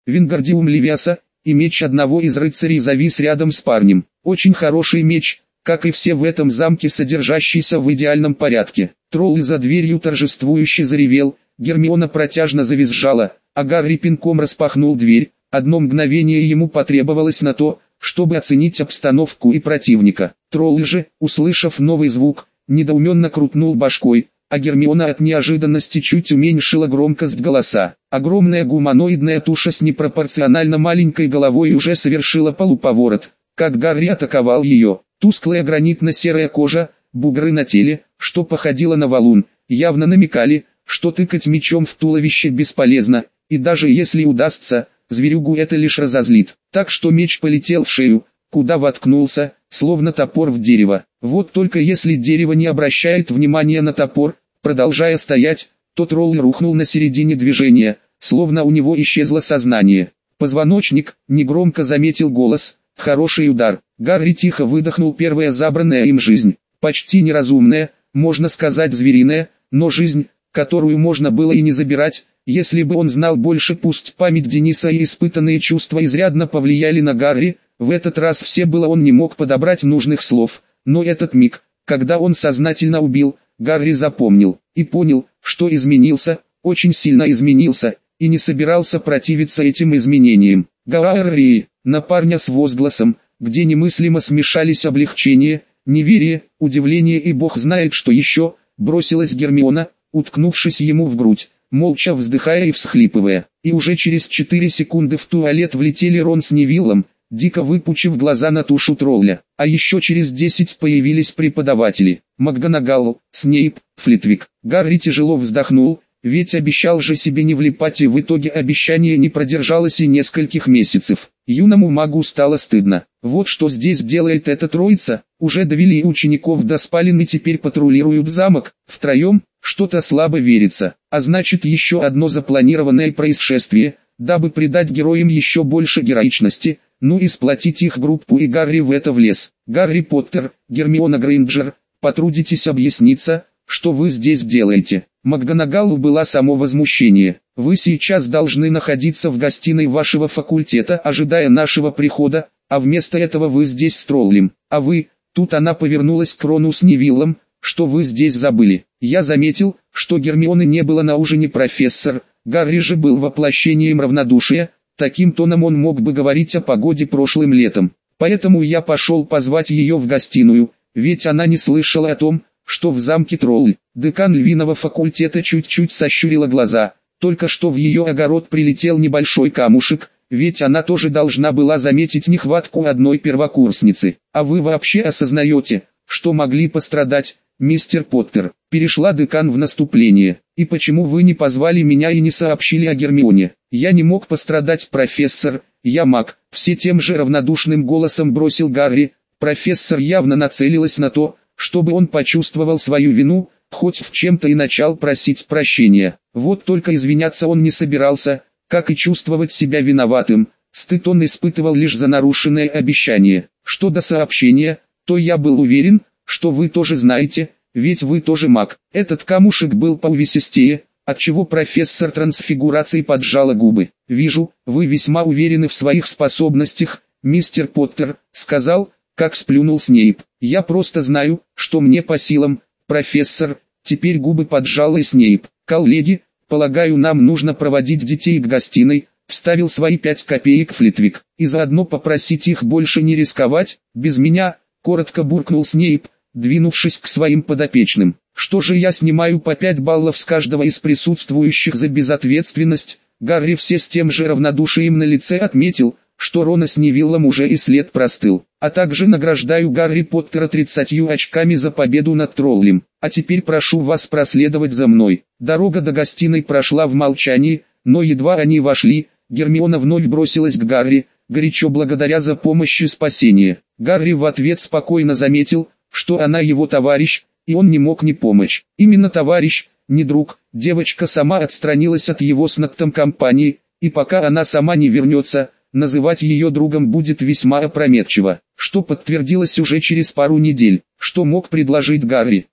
Вингардиум Левиаса, и меч одного из рыцарей завис рядом с парнем. Очень хороший меч, как и все в этом замке, содержащийся в идеальном порядке. Тролль за дверью торжествующе заревел, Гермиона протяжно завизжала, а Гарри пинком распахнул дверь. Одно мгновение ему потребовалось на то, чтобы оценить обстановку и противника. Тролль же, услышав новый звук, недоуменно крутнул башкой, а Гермиона от неожиданности чуть уменьшила громкость голоса. Огромная гуманоидная туша с непропорционально маленькой головой уже совершила полуповорот, как Гарри атаковал ее. Тусклая гранитно-серая кожа, бугры на теле, что походило на валун, явно намекали, что тыкать мечом в туловище бесполезно, и даже если удастся, зверюгу это лишь разозлит. Так что меч полетел в шею, куда воткнулся, словно топор в дерево. Вот только если дерево не обращает внимания на топор, продолжая стоять, то тролль рухнул на середине движения, словно у него исчезло сознание. Позвоночник, негромко заметил голос, хороший удар. Гарри тихо выдохнул первая забранная им жизнь. Почти неразумная, можно сказать звериная, но жизнь, которую можно было и не забирать. Если бы он знал больше, пусть память Дениса и испытанные чувства изрядно повлияли на Гарри, в этот раз все было он не мог подобрать нужных слов, но этот миг, когда он сознательно убил, Гарри запомнил, и понял, что изменился, очень сильно изменился, и не собирался противиться этим изменениям. Гарри, на парня с возгласом, где немыслимо смешались облегчение, неверие, удивление и бог знает что еще, бросилась Гермиона, уткнувшись ему в грудь, молча вздыхая и всхлипывая. И уже через 4 секунды в туалет влетели Рон с Невиллом, дико выпучив глаза на тушу тролля. А еще через 10 появились преподаватели. МакГонагал, Снейп, Флитвик. Гарри тяжело вздохнул, ведь обещал же себе не влипать, и в итоге обещание не продержалось и нескольких месяцев. Юному магу стало стыдно. Вот что здесь делает эта троица, уже довели учеников до спален и теперь патрулируют замок, втроем, что-то слабо верится. А значит еще одно запланированное происшествие, дабы придать героям еще больше героичности, ну и сплотить их группу, и Гарри в это влез. Гарри Поттер, Гермиона Грейнджер, потрудитесь объясниться, что вы здесь делаете. МакГонагалу было само возмущение. Вы сейчас должны находиться в гостиной вашего факультета, ожидая нашего прихода, а вместо этого вы здесь с троллем. А вы, тут она повернулась к Рону с Невиллом, что вы здесь забыли. Я заметил, что Гермионы не было на ужине, профессор. Гарри же был воплощением равнодушия, таким тоном он мог бы говорить о погоде прошлым летом. Поэтому я пошел позвать ее в гостиную, ведь она не слышала о том, что в замке тролль. Декан львиного факультета чуть-чуть сощурила глаза. Только что в ее огород прилетел небольшой камушек, ведь она тоже должна была заметить нехватку одной первокурсницы. А вы вообще осознаете, что могли пострадать, мистер Поттер? Перешла декан в наступление. И почему вы не позвали меня и не сообщили о Гермионе? Я не мог пострадать, профессор, я маг. Все тем же равнодушным голосом бросил Гарри. Профессор явно нацелилась на то, чтобы он почувствовал свою вину, хоть в чем-то и начал просить прощения. Вот только извиняться он не собирался, как и чувствовать себя виноватым. Стыд он испытывал лишь за нарушенное обещание. Что до сообщения, то я был уверен, что вы тоже знаете, ведь вы тоже маг. Этот камушек был поувесистее, отчего профессор трансфигурации поджала губы. Вижу, вы весьма уверены в своих способностях, мистер Поттер, сказал, как сплюнул Снейп. Я просто знаю, что мне по силам, профессор. Теперь губы поджал и Снейп. Коллеги, полагаю, нам нужно проводить детей к гостиной, вставил свои 5 копеек Флитвик, и заодно попросить их больше не рисковать, без меня, коротко буркнул Снейп, двинувшись к своим подопечным. Что же я снимаю по 5 баллов с каждого из присутствующих за безответственность? Гарри все с тем же равнодушием на лице отметил, что Рона с Невиллом уже и след простыл. А также награждаю Гарри Поттера 30 очками за победу над троллем. А теперь прошу вас проследовать за мной. Дорога до гостиной прошла в молчании, но едва они вошли, Гермиона вновь бросилась к Гарри, горячо благодаря за помощь и спасение. Гарри в ответ спокойно заметил, что она его товарищ, и он не мог не помочь. Именно товарищ, не друг. Девочка сама отстранилась от его с Ноктом компании, и пока она сама не вернется, называть ее другом будет весьма опрометчиво, что подтвердилось уже через пару недель. Что мог предложить Гарри?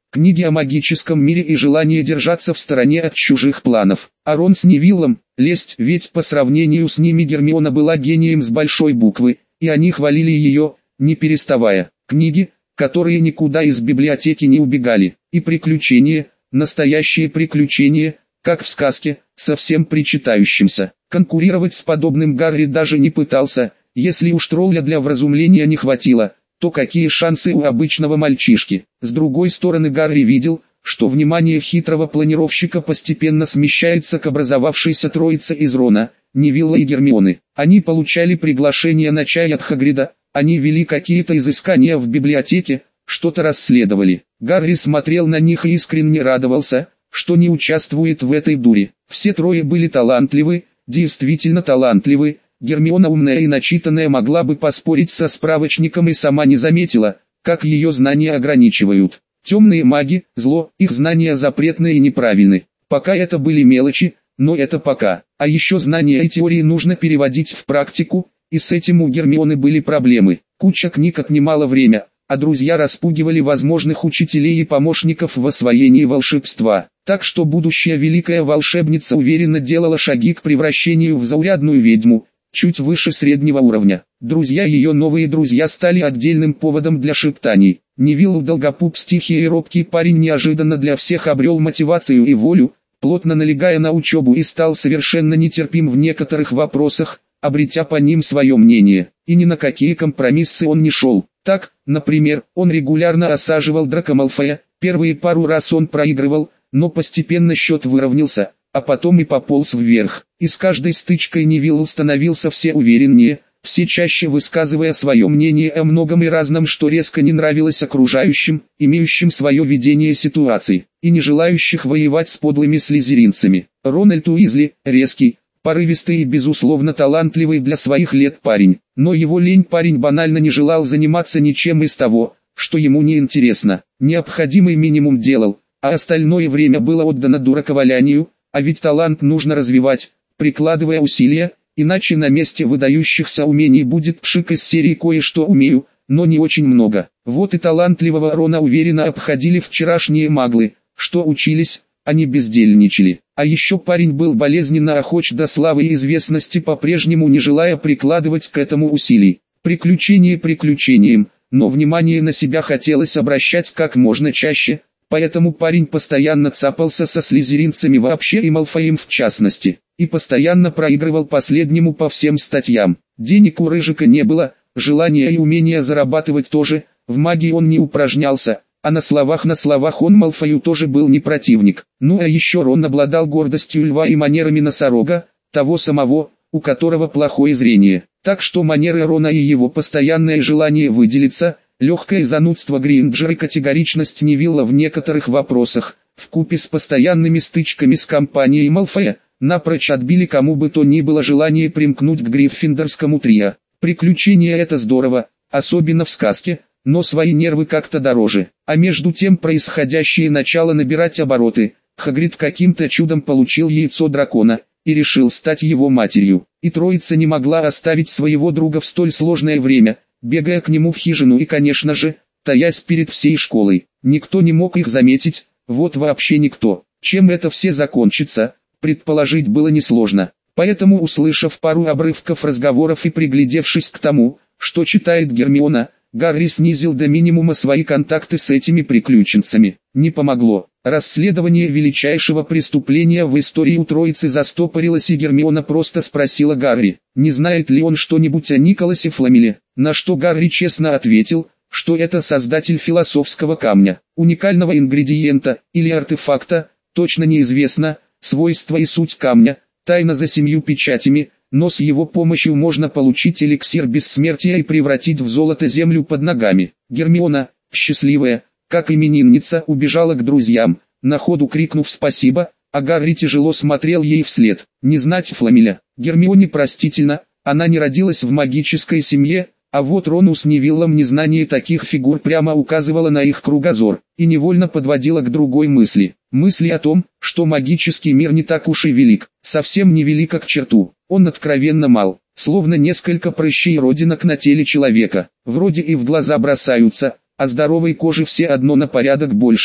книги о магическом мире и желание держаться в стороне от чужих планов. А Рон с Невиллом, лесть, ведь по сравнению с ними Гермиона была гением с большой буквы, и они хвалили ее, не переставая. Книги, которые никуда из библиотеки не убегали, и приключения, настоящие приключения, как в сказке, совсем причитающимся. Конкурировать с подобным Гарри даже не пытался, если уж тролля для вразумления не хватило, то какие шансы у обычного мальчишки. С другой стороны, Гарри видел, что внимание хитрого планировщика постепенно смещается к образовавшейся троице из Рона, Невилла и Гермионы. Они получали приглашение на чай от Хагрида, они вели какие-то изыскания в библиотеке, что-то расследовали. Гарри смотрел на них и искренне радовался, что не участвует в этой дуре. Все трое были талантливы, действительно талантливы. Гермиона, умная и начитанная, могла бы поспорить со справочником и сама не заметила, как ее знания ограничивают. Темные маги, зло, их знания запретны и неправильны. Пока это были мелочи, но это пока. А еще знания и теории нужно переводить в практику, и с этим у Гермионы были проблемы. Куча книг отнимала время, а друзья распугивали возможных учителей и помощников в освоении волшебства. Так что будущая великая волшебница уверенно делала шаги к превращению в заурядную ведьму, чуть выше среднего уровня. Друзья, ее новые друзья, стали отдельным поводом для шептаний. Невилл, долгопуп, тихий и робкий парень, неожиданно для всех обрел мотивацию и волю, плотно налегая на учебу, и стал совершенно нетерпим в некоторых вопросах, обретя по ним свое мнение. И ни на какие компромиссы он не шел. Так, например, он регулярно осаживал Драко Малфоя, первые пару раз он проигрывал, но постепенно счет выровнялся, а потом и пополз вверх. И с каждой стычкой Невилл становился все увереннее, все чаще высказывая свое мнение о многом и разном, что резко не нравилось окружающим, имеющим свое видение ситуации, и не желающих воевать с подлыми слизеринцами. Рональд Уизли, резкий, порывистый и безусловно талантливый для своих лет парень, но его лень парень банально не желал заниматься ничем из того, что ему не интересно. Необходимый минимум делал, а остальное время было отдано дураковалянию, а ведь талант нужно развивать, прикладывая усилия, иначе на месте выдающихся умений будет пшик из серии «Кое-что умею, но не очень много». Вот и талантливого Рона уверенно обходили вчерашние маглы, что учились, а не бездельничали. А еще парень был болезненно охоч до славы и известности, по-прежнему не желая прикладывать к этому усилий. Приключение приключением, но внимание на себя хотелось обращать как можно чаще, поэтому парень постоянно цапался со слизеринцами вообще и Малфоем в частности, и постоянно проигрывал последнему по всем статьям. Денег у Рыжика не было, желания и умения зарабатывать тоже, в магии он не упражнялся, а на словах он Малфою тоже был не противник. Ну а еще Рон обладал гордостью льва и манерами носорога, того самого, у которого плохое зрение. Так что манеры Рона и его постоянное желание выделиться, легкое занудство Гринджера и категоричность Невилла в некоторых вопросах, вкупе с постоянными стычками с компанией Малфоя, напрочь отбили кому бы то ни было желание примкнуть к гриффиндорскому трио. Приключения — это здорово, особенно в сказке, но свои нервы как-то дороже. А между тем происходящее начало набирать обороты. Хагрид каким-то чудом получил яйцо дракона и решил стать его матерью. И троица не могла оставить своего друга в столь сложное время, бегая к нему в хижину и, конечно же, таясь перед всей школой. Никто не мог их заметить, вот вообще никто. Чем это все закончится, предположить было несложно. Поэтому, услышав пару обрывков разговоров и приглядевшись к тому, что читает Гермиона, Гарри снизил до минимума свои контакты с этими приключенцами. Не помогло. Расследование величайшего преступления в истории у троицы застопорилось, и Гермиона просто спросила Гарри, не знает ли он что-нибудь о Николасе Фламеле, на что Гарри честно ответил, что это создатель философского камня, уникального ингредиента или артефакта, точно неизвестно, свойства и суть камня, тайна за 7 печатями, но с его помощью можно получить эликсир бессмертия и превратить в золото землю под ногами. Гермиона, счастливая, как именинница, убежала к друзьям, на ходу крикнув спасибо, а Гарри тяжело смотрел ей вслед. Не знать Фламеля. Гермионе простительно, она не родилась в магической семье, а вот Рону с Невиллом незнание таких фигур прямо указывало на их кругозор, и невольно подводило к другой мысли. Мысли о том, что магический мир не так уж и велик, совсем не велик к черту. Он откровенно мал, словно несколько прыщей и родинок на теле человека. Вроде и в глаза бросаются, а здоровой кожи все одно на порядок больше.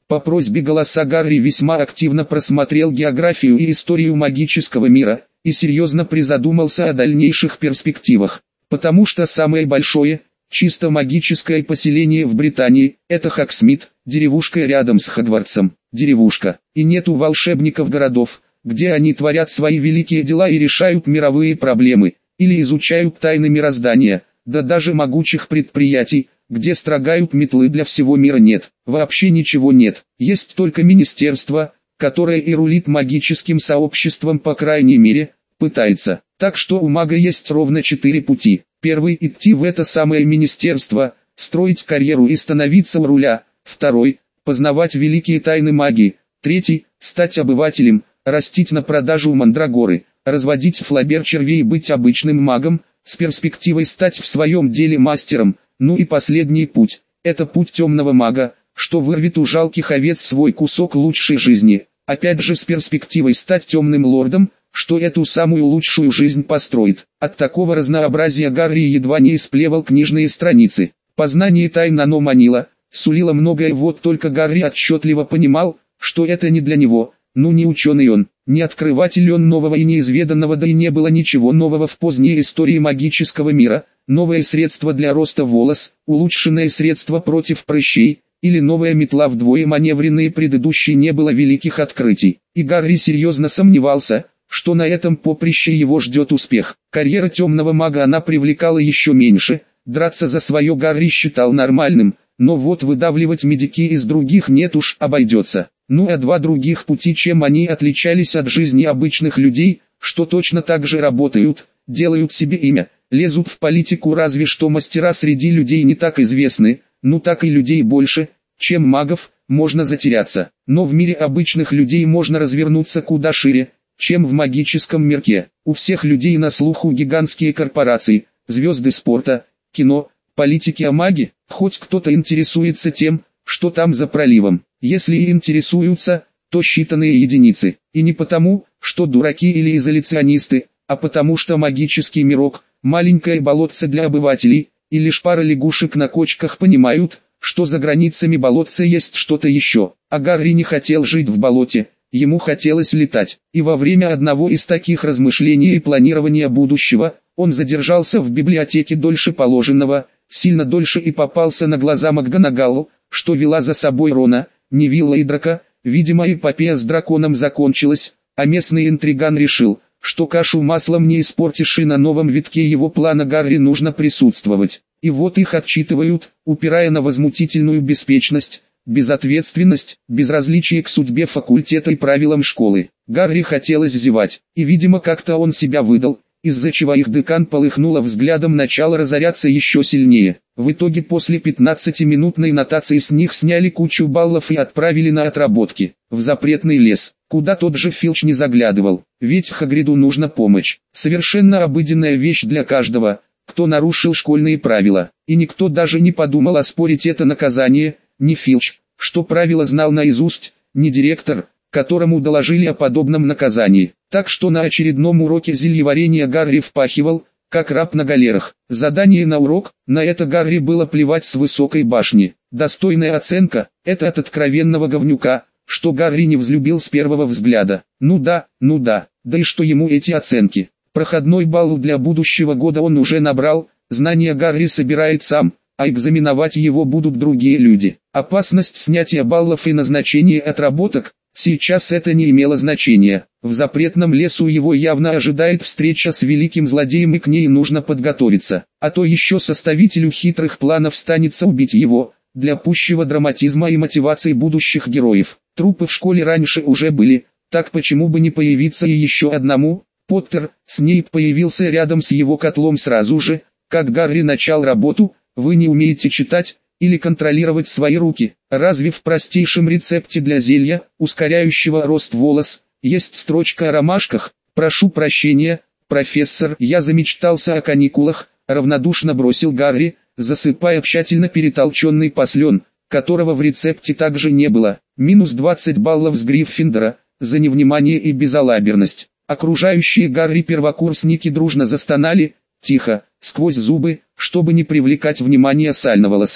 По просьбе голоса Гарри весьма активно просмотрел географию и историю магического мира, и серьезно призадумался о дальнейших перспективах. Потому что самое большое, чисто магическое поселение в Британии – это Хоксмит, деревушка рядом с Хогвартсом, деревушка. И нету волшебников городов, где они творят свои великие дела и решают мировые проблемы, или изучают тайны мироздания, да даже могучих предприятий, где строгают метлы для всего мира нет. Вообще ничего нет, есть только министерство, которое и рулит магическим сообществом, по крайней мере, пытается. Так что у мага есть ровно 4 пути. Первый – идти в это самое министерство, строить карьеру и становиться у руля. Второй – познавать великие тайны магии. Третий – стать обывателем, растить на продажу мандрагоры, разводить флабер-червей и быть обычным магом, с перспективой стать в своем деле мастером. Ну и последний путь – это путь темного мага, что вырвет у жалких овец свой кусок лучшей жизни, опять же с перспективой стать темным лордом, что эту самую лучшую жизнь построит. От такого разнообразия Гарри едва не исплевал книжные страницы. Познание тайн оно манило, сулило многое, вот только Гарри отчетливо понимал, что это не для него. Ну не ученый он, не открыватель он нового и неизведанного, да и не было ничего нового в поздней истории магического мира. Новое средство для роста волос, улучшенное средство против прыщей, или новая метла вдвое маневреннее предыдущей, не было великих открытий. И Гарри серьезно сомневался, что на этом поприще его ждет успех. Карьера темного мага она привлекала еще меньше, драться за свое Гарри считал нормальным, но вот выдавливать медики из других нет уж, обойдется. Ну а два других пути, чем они отличались от жизни обычных людей, что точно так же работают, делают себе имя, лезут в политику, разве что мастера среди людей не так известны, ну так и людей больше, чем магов, можно затеряться. Но в мире обычных людей можно развернуться куда шире, чем в магическом мирке. У всех людей на слуху гигантские корпорации, звезды спорта, кино, политики, а маги, хоть кто-то интересуется тем, что там за проливом. Если и интересуются, то считанные единицы. И не потому, что дураки или изоляционисты, а потому что магический мирок – маленькое болотце для обывателей, и лишь пара лягушек на кочках понимают, что за границами болотца есть что-то еще. А Гарри не хотел жить в болоте, ему хотелось летать. И во время одного из таких размышлений и планирования будущего, он задержался в библиотеке дольше положенного, сильно дольше, и попался на глаза МакГонагалл, что вела за собой Рона, Невилла и Драко. Видимо, эпопея с драконом закончилась, а местный интриган решил, что кашу маслом не испортишь, и на новом витке его плана Гарри нужно присутствовать. И вот их отчитывают, упирая на возмутительную беспечность, безответственность, безразличие к судьбе факультета и правилам школы. Гарри хотелось зевать, и видимо как-то он себя выдал, из-за чего их декан полыхнула взглядом, начала разоряться еще сильнее. В итоге после 15-минутной нотации с них сняли кучу баллов и отправили на отработки, в запретный лес, куда тот же Филч не заглядывал, ведь Хагриду нужна помощь. Совершенно обыденная вещь для каждого, кто нарушил школьные правила, и никто даже не подумал оспорить это наказание, ни Филч, что правила знал наизусть, ни директор, которому доложили о подобном наказании. Так что на очередном уроке зельеварения Гарри впахивал, как раб на галерах. Задание на урок, на это Гарри было плевать с высокой башни. Достойная оценка, это от откровенного говнюка, что Гарри не взлюбил с первого взгляда. Ну да, да и что ему эти оценки. Проходной балл для будущего года он уже набрал, знания Гарри собирает сам, а экзаменовать его будут другие люди. Опасность снятия баллов и назначения отработок, сейчас это не имело значения. В запретном лесу его явно ожидает встреча с великим злодеем, и к ней нужно подготовиться. А то еще составителю хитрых планов станется убить его, для пущего драматизма и мотивации будущих героев. Трупы в школе раньше уже были, так почему бы не появиться и еще одному? Поттер, Снейп появился рядом с его котлом сразу же, как Гарри начал работу. Вы не умеете читать или контролировать свои руки? Разве в простейшем рецепте для зелья, ускоряющего рост волос, есть строчка о ромашках? Прошу прощения, профессор, я замечтался о каникулах, равнодушно бросил Гарри, засыпая тщательно перетолченный послен, которого в рецепте также не было. Минус 20 баллов с Гриффиндора, за невнимание и безалаберность. Окружающие Гарри первокурсники дружно застонали, тихо, сквозь зубы, чтобы не привлекать внимание Сальноволосого.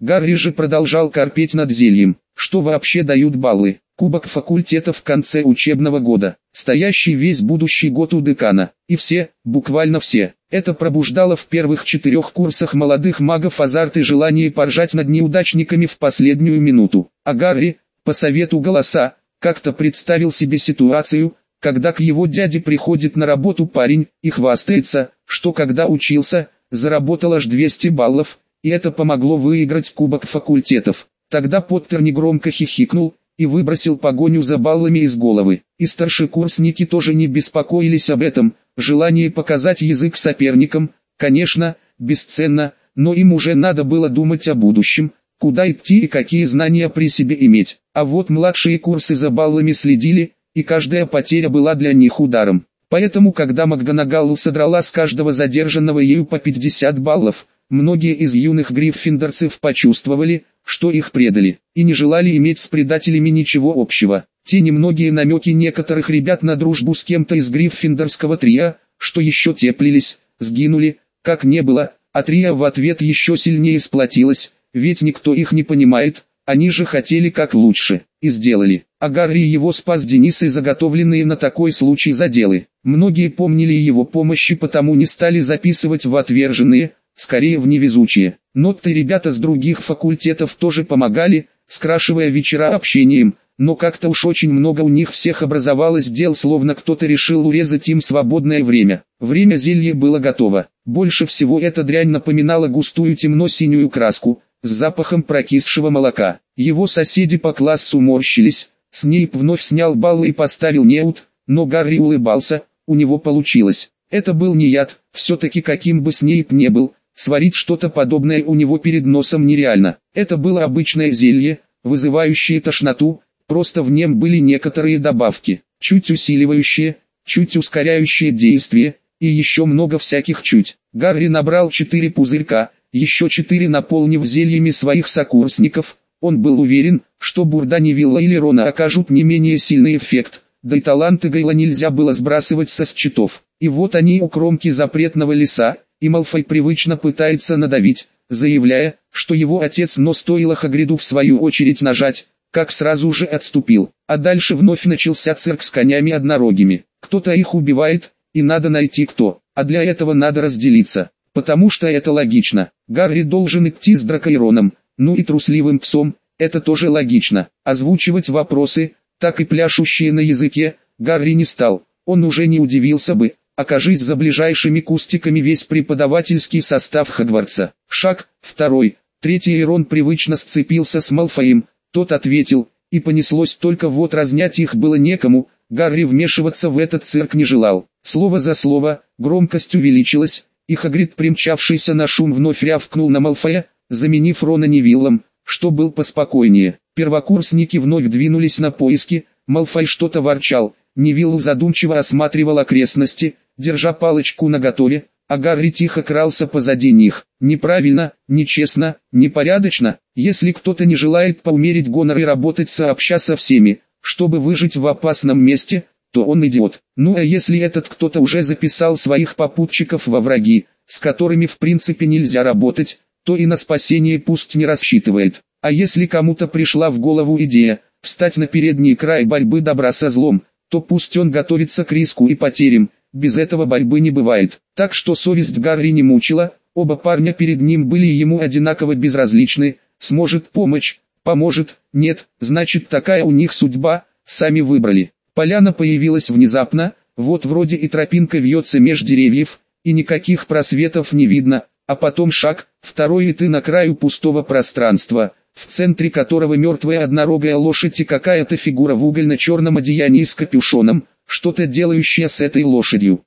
Гарри же продолжал корпеть над зельем. Что вообще дают баллы? Кубок факультета в конце учебного года, стоящий весь будущий год у декана. И все, буквально все. Это пробуждало в первых 4 курсах молодых магов азарт и желание поржать над неудачниками в последнюю минуту. А Гарри, по совету голоса, как-то представил себе ситуацию, когда к его дяде приходит на работу парень и хвастается, что когда учился, заработал аж 200 баллов, и это помогло выиграть кубок факультетов. Тогда Поттер негромко хихикнул и выбросил погоню за баллами из головы. И старшекурсники тоже не беспокоились об этом. Желание показать язык соперникам, конечно, бесценно, но им уже надо было думать о будущем, куда идти и какие знания при себе иметь. А вот младшие курсы за баллами следили, и каждая потеря была для них ударом. Поэтому, когда МакГонагал содрала с каждого задержанного ею по 50 баллов, многие из юных гриффиндорцев почувствовали, что их предали, и не желали иметь с предателями ничего общего. Те немногие намеки некоторых ребят на дружбу с кем-то из гриффиндорского трио, что еще теплились, сгинули, как не было, а трио в ответ еще сильнее сплотилось, ведь никто их не понимает, они же хотели как лучше, и сделали. А Гарри его спас Денис и заготовленные на такой случай заделы. Многие помнили его помощи, потому не стали записывать в отверженные, скорее в невезучие. Но-то ребята с других факультетов тоже помогали, скрашивая вечера общением, но как-то уж очень много у них всех образовалось дел, словно кто-то решил урезать им свободное время. Время зелья было готово. Больше всего эта дрянь напоминала густую темно-синюю краску, с запахом прокисшего молока. Его соседи по классу морщились, Снейп вновь снял баллы и поставил неуд, но Гарри улыбался, у него получилось. Это был не яд, все-таки каким бы Снейп не был, сварить что-то подобное у него перед носом нереально. Это было обычное зелье, вызывающее тошноту, просто в нем были некоторые добавки, чуть усиливающие, чуть ускоряющие действие, и еще много всяких чуть. Гарри набрал 4 пузырька, еще 4 наполнив зельями своих сокурсников. Он был уверен, что Бурда, Невилла или Рона окажут не менее сильный эффект, да и таланты Гайла нельзя было сбрасывать со счетов. И вот они у кромки запретного леса, и Малфой привычно пытается надавить, заявляя, что его отец, но стоило Хагриду в свою очередь нажать, как сразу же отступил. А дальше вновь начался цирк с конями однорогими. Кто-то их убивает, и надо найти кто, а для этого надо разделиться, потому что это логично. Гарри должен идти с Дракоироном, ну и трусливым псом, это тоже логично. Озвучивать вопросы, так и пляшущие на языке, Гарри не стал, он уже не удивился бы, окажись за ближайшими кустиками весь преподавательский состав Хогвартса. Шаг, второй, третий, и Рон привычно сцепился с Малфоем, тот ответил, и понеслось, только вот разнять их было некому. Гарри вмешиваться в этот цирк не желал. Слово за слово, громкость увеличилась, и Хагрид, примчавшийся на шум, вновь рявкнул на Малфоя, заменив Рона Невиллом, что был поспокойнее. Первокурсники вновь двинулись на поиски, Малфой что-то ворчал, Невилл задумчиво осматривал окрестности, держа палочку наготове, а Гарри тихо крался позади них. Неправильно, нечестно, непорядочно, если кто-то не желает поумерить гонор и работать сообща со всеми, чтобы выжить в опасном месте, то он идиот. Ну а если этот кто-то уже записал своих попутчиков во враги, с которыми в принципе нельзя работать, то и на спасение пусть не рассчитывает. А если кому-то пришла в голову идея встать на передний край борьбы добра со злом, то пусть он готовится к риску и потерям, без этого борьбы не бывает. Так что совесть Гарри не мучила, оба парня перед ним были ему одинаково безразличны, сможет помочь, поможет, нет, значит такая у них судьба, сами выбрали. Поляна появилась внезапно, вот вроде и тропинка вьется меж деревьев, и никаких просветов не видно, а потом шаг, второй, и ты на краю пустого пространства, в центре которого мертвая однорогая лошадь и какая-то фигура в угольно-черном одеянии с капюшоном, что-то делающее с этой лошадью.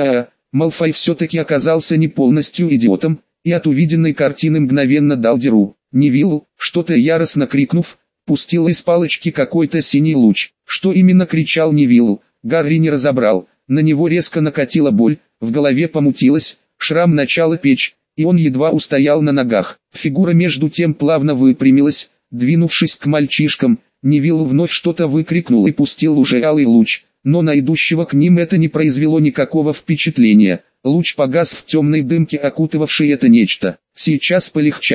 Малфой все-таки оказался не полностью идиотом, и от увиденной картины мгновенно дал дёру. Невилл, что-то яростно крикнув, пустил из палочки какой-то синий луч. Что именно кричал Невилл, Гарри не разобрал, на него резко накатила боль, в голове помутилось, шрам начала печь, и он едва устоял на ногах. Фигура между тем плавно выпрямилась, двинувшись к мальчишкам. Невилл вновь что-то выкрикнул и пустил уже алый луч, но на идущего к ним это не произвело никакого впечатления. Луч погас в темной дымке, окутывавшей это нечто. Сейчас полегчает.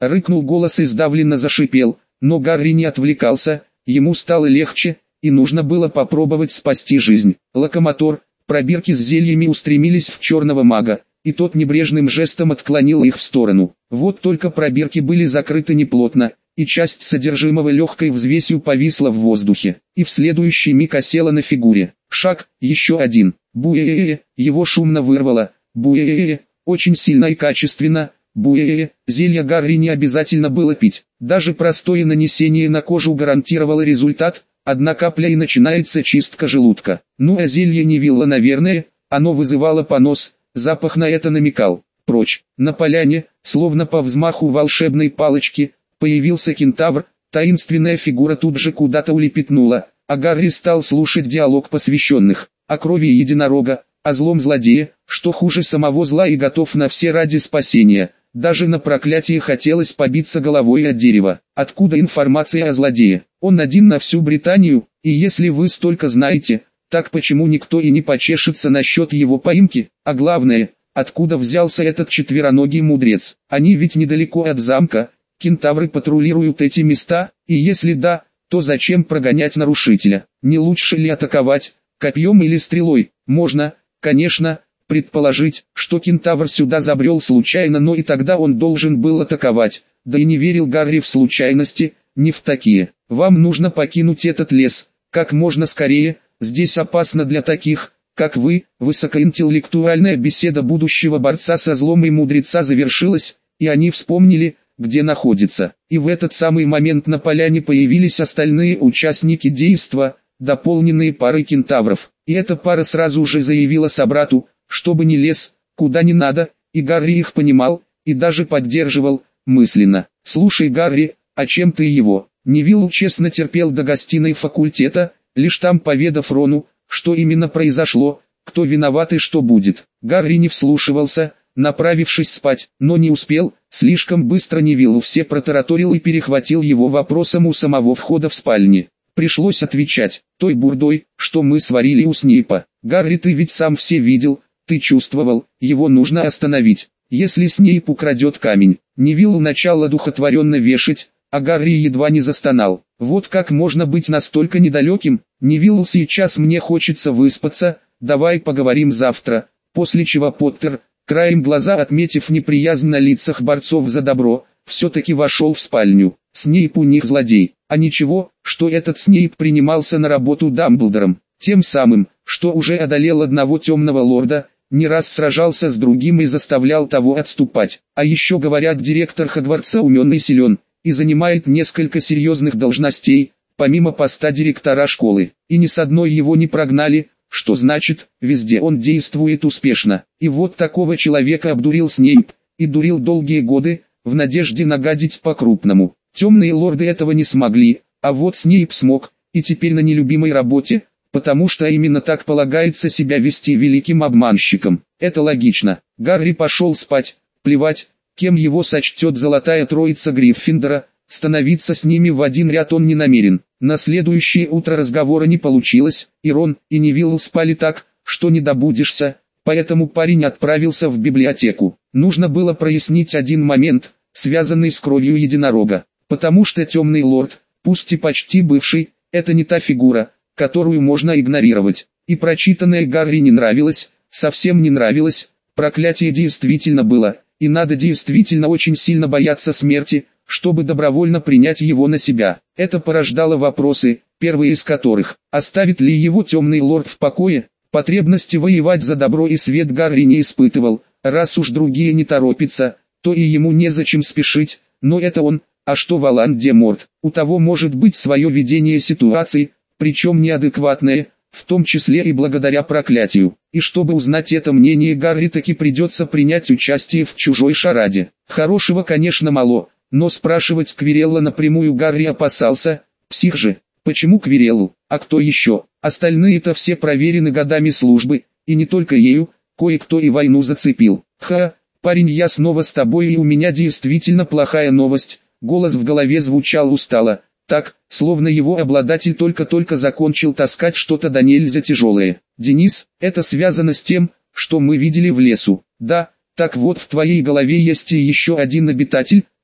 рыкнул голос и сдавленно зашипел, но Гарри не отвлекался, ему стало легче, и нужно было попробовать спасти жизнь. Локомотор, пробирки с зельями устремились в черного мага, и тот небрежным жестом отклонил их в сторону. Вот только пробирки были закрыты неплотно, и часть содержимого легкой взвесью повисла в воздухе, и в следующий миг осела на фигуре. Шаг, еще один. Буэ-э-э, его шумно вырвало. Буэ-э-э, очень сильно и качественно. Буэ-э-э, зелье Гарри не обязательно было пить. Даже простое нанесение на кожу гарантировало результат, одна капля и начинается чистка желудка. Ну а зелье Невилла, наверное, оно вызывало понос, запах на это намекал. Прочь. На поляне, словно по взмаху волшебной палочки, появился кентавр, таинственная фигура тут же куда-то улепетнула, а Гарри стал слушать диалог посвященных, о крови единорога, о злом злодее, что хуже самого зла и готов на все ради спасения. Даже на проклятие хотелось побиться головой от дерева. Откуда информация о злодее? Он один на всю Британию, и если вы столько знаете, так почему никто и не почешется насчет его поимки? А главное, откуда взялся этот четвероногий мудрец? Они ведь недалеко от замка, кентавры патрулируют эти места, и если да, то зачем прогонять нарушителя? Не лучше ли атаковать, копьем или стрелой? Можно, конечно, предположить, что кентавр сюда забрел случайно, но и тогда он должен был атаковать, да и не верил Гарри в случайности, не в такие. Вам нужно покинуть этот лес, как можно скорее, здесь опасно для таких, как вы. Высокоинтеллектуальная беседа будущего борца со злом и мудреца завершилась, и они вспомнили, где находится. И в этот самый момент на поляне появились остальные участники действа, дополненные парой кентавров. И эта пара сразу же заявила собрату, чтобы не лез, куда не надо, и Гарри их понимал, и даже поддерживал, мысленно. «Слушай, Гарри, а чем ты его?» Невилл честно терпел до гостиной факультета, лишь там поведав Рону, что именно произошло, кто виноват и что будет. Гарри не вслушивался, направившись спать, но не успел, слишком быстро Невилл все протараторил и перехватил его вопросом у самого входа в спальне. Пришлось отвечать, той бурдой, что мы сварили у Снейпа. Гарри, ты ведь сам все видел, ты чувствовал, его нужно остановить. Если Снейп украдет камень, Невиллу начало духотворенно вешать, а Гарри едва не застонал. Вот как можно быть настолько недалеким? Невилл, сейчас мне хочется выспаться, давай поговорим завтра. После чего Поттер, краем глаза отметив неприязнь на лицах борцов за добро, все-таки вошел в спальню. Снейп у них злодей, а ничего, что этот Снейп принимался на работу Дамблдором, тем самым, что уже одолел одного темного лорда, не раз сражался с другим и заставлял того отступать. А еще говорят, директор Хогвартса умен и силен, и занимает несколько серьезных должностей, помимо поста директора школы. И ни с одной его не прогнали, что значит, везде он действует успешно. И вот такого человека обдурил Снейп, и дурил долгие годы, в надежде нагадить по-крупному. Темные лорды этого не смогли, а вот Снейп смог, и теперь на нелюбимой работе, потому что именно так полагается себя вести великим обманщиком. Это логично. Гарри пошел спать, плевать, кем его сочтет золотая троица Гриффиндора, становиться с ними в один ряд он не намерен. На следующее утро разговора не получилось, и Рон, и Невилл спали так, что не добудешься, поэтому парень отправился в библиотеку. Нужно было прояснить один момент, связанный с кровью единорога, потому что темный лорд, пусть и почти бывший, это не та фигура, которую можно игнорировать. И прочитанное Гарри не нравилось, совсем не нравилось, проклятие действительно было, и надо действительно очень сильно бояться смерти, чтобы добровольно принять его на себя. Это порождало вопросы, первый из которых, оставит ли его темный лорд в покое. Потребности воевать за добро и свет Гарри не испытывал, раз уж другие не торопятся, то и ему незачем спешить, но это он, а что Волан-де-Морт, у того может быть свое видение ситуации, причем неадекватное, в том числе и благодаря проклятию. И чтобы узнать это мнение Гарри, таки придется принять участие в чужой шараде. Хорошего, конечно, мало, но спрашивать Квирелла напрямую Гарри опасался, псих же. Почему Квиреллу, а кто еще? Остальные-то все проверены годами службы, и не только ею, кое-кто и войну зацепил. Парень, я снова с тобой, и у меня действительно плохая новость. Голос в голове звучал устало, так, словно его обладатель только-только закончил таскать что-то да нельзя тяжелое. Денис, это связано с тем, что мы видели в лесу. Да, так вот, в твоей голове есть и еще один обитатель,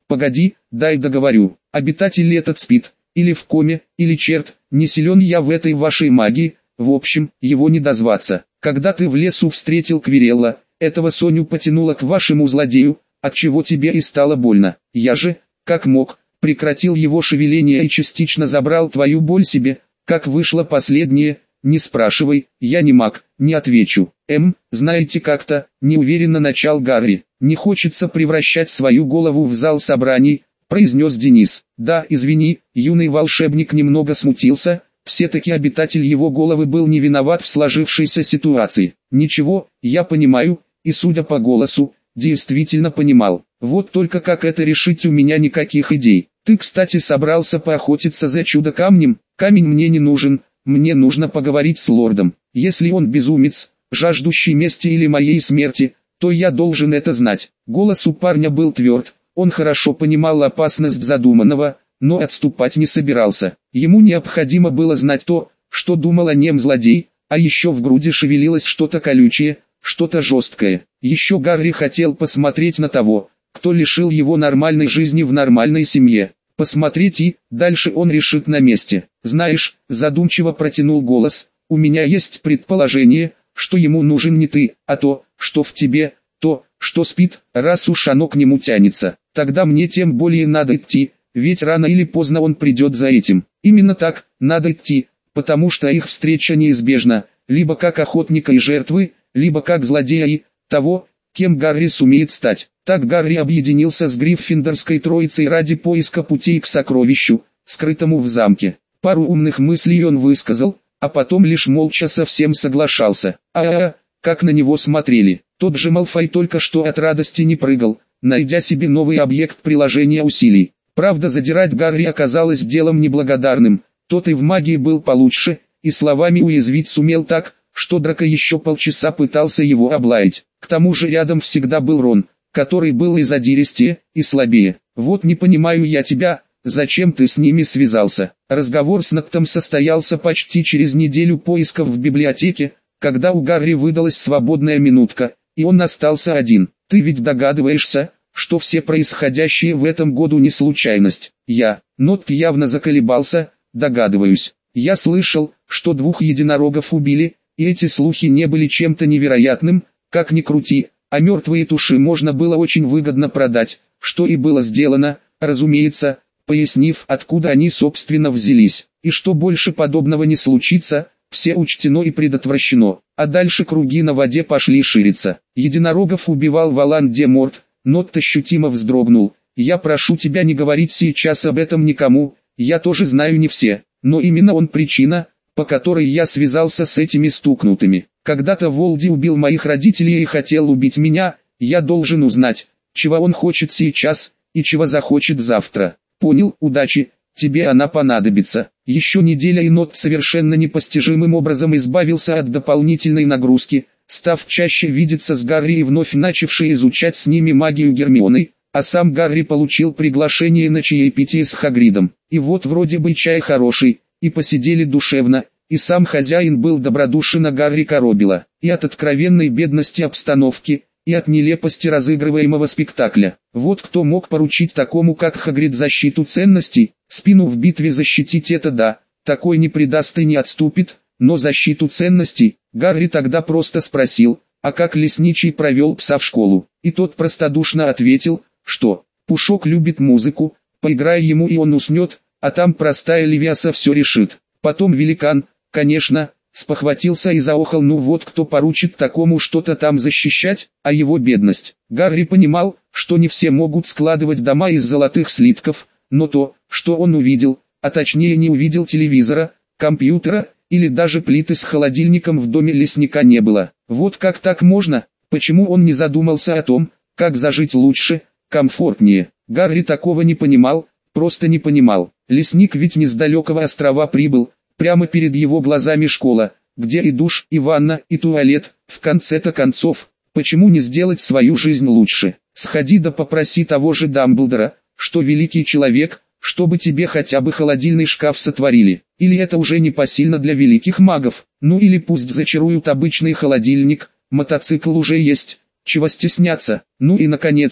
Погоди, дай договорю. Обитатель этот спит, или в коме, или черт, не силен я в этой вашей магии, в общем, его не дозваться. Когда ты в лесу встретил Квирелла, этого Соню потянуло к вашему злодею, отчего тебе и стало больно. Я же, как мог, прекратил его шевеление и частично забрал твою боль себе, как вышло последнее, не спрашивай, я не маг, не отвечу. Знаете как-то, неуверенно начал Гарри. Не хочется превращать свою голову в зал собраний, произнес Денис. Да, извини, юный волшебник немного смутился, все-таки обитатель его головы был не виноват в сложившейся ситуации. Ничего, я понимаю, и судя по голосу, действительно понимал. Вот только как это решить, у меня никаких идей. Ты, кстати, собрался поохотиться за чудо-камнем? Камень мне не нужен, мне нужно поговорить с лордом. Если он безумец, жаждущий мести или моей смерти, то я должен это знать. Голос у парня был тверд, он хорошо понимал опасность задуманного, но отступать не собирался. Ему необходимо было знать то, что думал о нем злодей, а еще в груди шевелилось что-то колючее, что-то жесткое. Еще Гарри хотел посмотреть на того, кто лишил его нормальной жизни в нормальной семье. Посмотреть и, дальше он решит на месте. Знаешь, задумчиво протянул голос, у меня есть предположение, что ему нужен не ты, а то, что в тебе, то, что спит, раз уж оно к нему тянется. Тогда мне тем более надо идти, ведь рано или поздно он придет за этим. Именно так, надо идти, потому что их встреча неизбежна, либо как охотника и жертвы, либо как злодея и того, кем Гарри сумеет стать. Так Гарри объединился с Гриффиндорской троицей ради поиска путей к сокровищу, скрытому в замке. Пару умных мыслей он высказал, а потом лишь молча со всем соглашался. Как на него смотрели. Тот же Малфой только что от радости не прыгал, найдя себе новый объект приложения усилий. Правда, задирать Гарри оказалось делом неблагодарным, тот и в магии был получше, и словами уязвить сумел так, что Драко еще полчаса пытался его облаять. К тому же рядом всегда был Рон, который был и задиристее, и слабее. Вот не понимаю я тебя, зачем ты с ними связался? Разговор с Ноктом состоялся почти через неделю поисков в библиотеке, когда у Гарри выдалась свободная минутка, и он остался один. Ты ведь догадываешься, что все происходящее в этом году не случайность. Нокт явно заколебался, догадываюсь. Я слышал, что 2 единорогов убили, и эти слухи не были чем-то невероятным, как ни крути, а мертвые туши можно было очень выгодно продать, что и было сделано, разумеется, пояснив, откуда они собственно взялись, и что больше подобного не случится, все учтено и предотвращено, а дальше круги на воде пошли шириться. Единорогов убивал Волан-де-Морт, Нокт ощутимо вздрогнул. Я прошу тебя не говорить сейчас об этом никому, я тоже знаю не все, но именно он причина, по которой я связался с этими стукнутыми. Когда-то Волди убил моих родителей и хотел убить меня, я должен узнать, чего он хочет сейчас, и чего захочет завтра. Понял, удачи, тебе она понадобится. Еще неделя, и Нокт совершенно непостижимым образом избавился от дополнительной нагрузки, став чаще видеться с Гарри и вновь начавший изучать с ними магию Гермионы, а сам Гарри получил приглашение на чаепитие с Хагридом. И вот вроде бы чай хороший, и посидели душевно, и сам хозяин был добродушен, а Гарри коробило, и от откровенной бедности обстановки, и от нелепости разыгрываемого спектакля. Вот кто мог поручить такому как Хагрид защиту ценностей, спину в битве защитить, это да, такой не предаст и не отступит, но защиту ценностей. Гарри тогда просто спросил, а как лесничий провел пса в школу, и тот простодушно ответил, что Пушок любит музыку, поиграй ему и он уснет, а там простая Левиаса все решит. Потом великан, конечно, спохватился и заохал, ну вот кто поручит такому что-то там защищать, а его бедность. Гарри понимал, что не все могут складывать дома из золотых слитков, но то, что он увидел, а точнее не увидел телевизора, компьютера, или даже плиты с холодильником в доме лесника не было. Вот как так можно? Почему он не задумался о том, как зажить лучше, комфортнее? Гарри такого не понимал, просто не понимал. Лесник ведь не с далекого острова прибыл, прямо перед его глазами школа, где и душ, и ванна, и туалет. В конце-то концов, почему не сделать свою жизнь лучше? Сходи да попроси того же Дамблдора, что великий человек, чтобы тебе хотя бы холодильный шкаф сотворили. Или это уже непосильно для великих магов? Ну или пусть зачаруют обычный холодильник, мотоцикл уже есть, чего стесняться. Ну и наконец,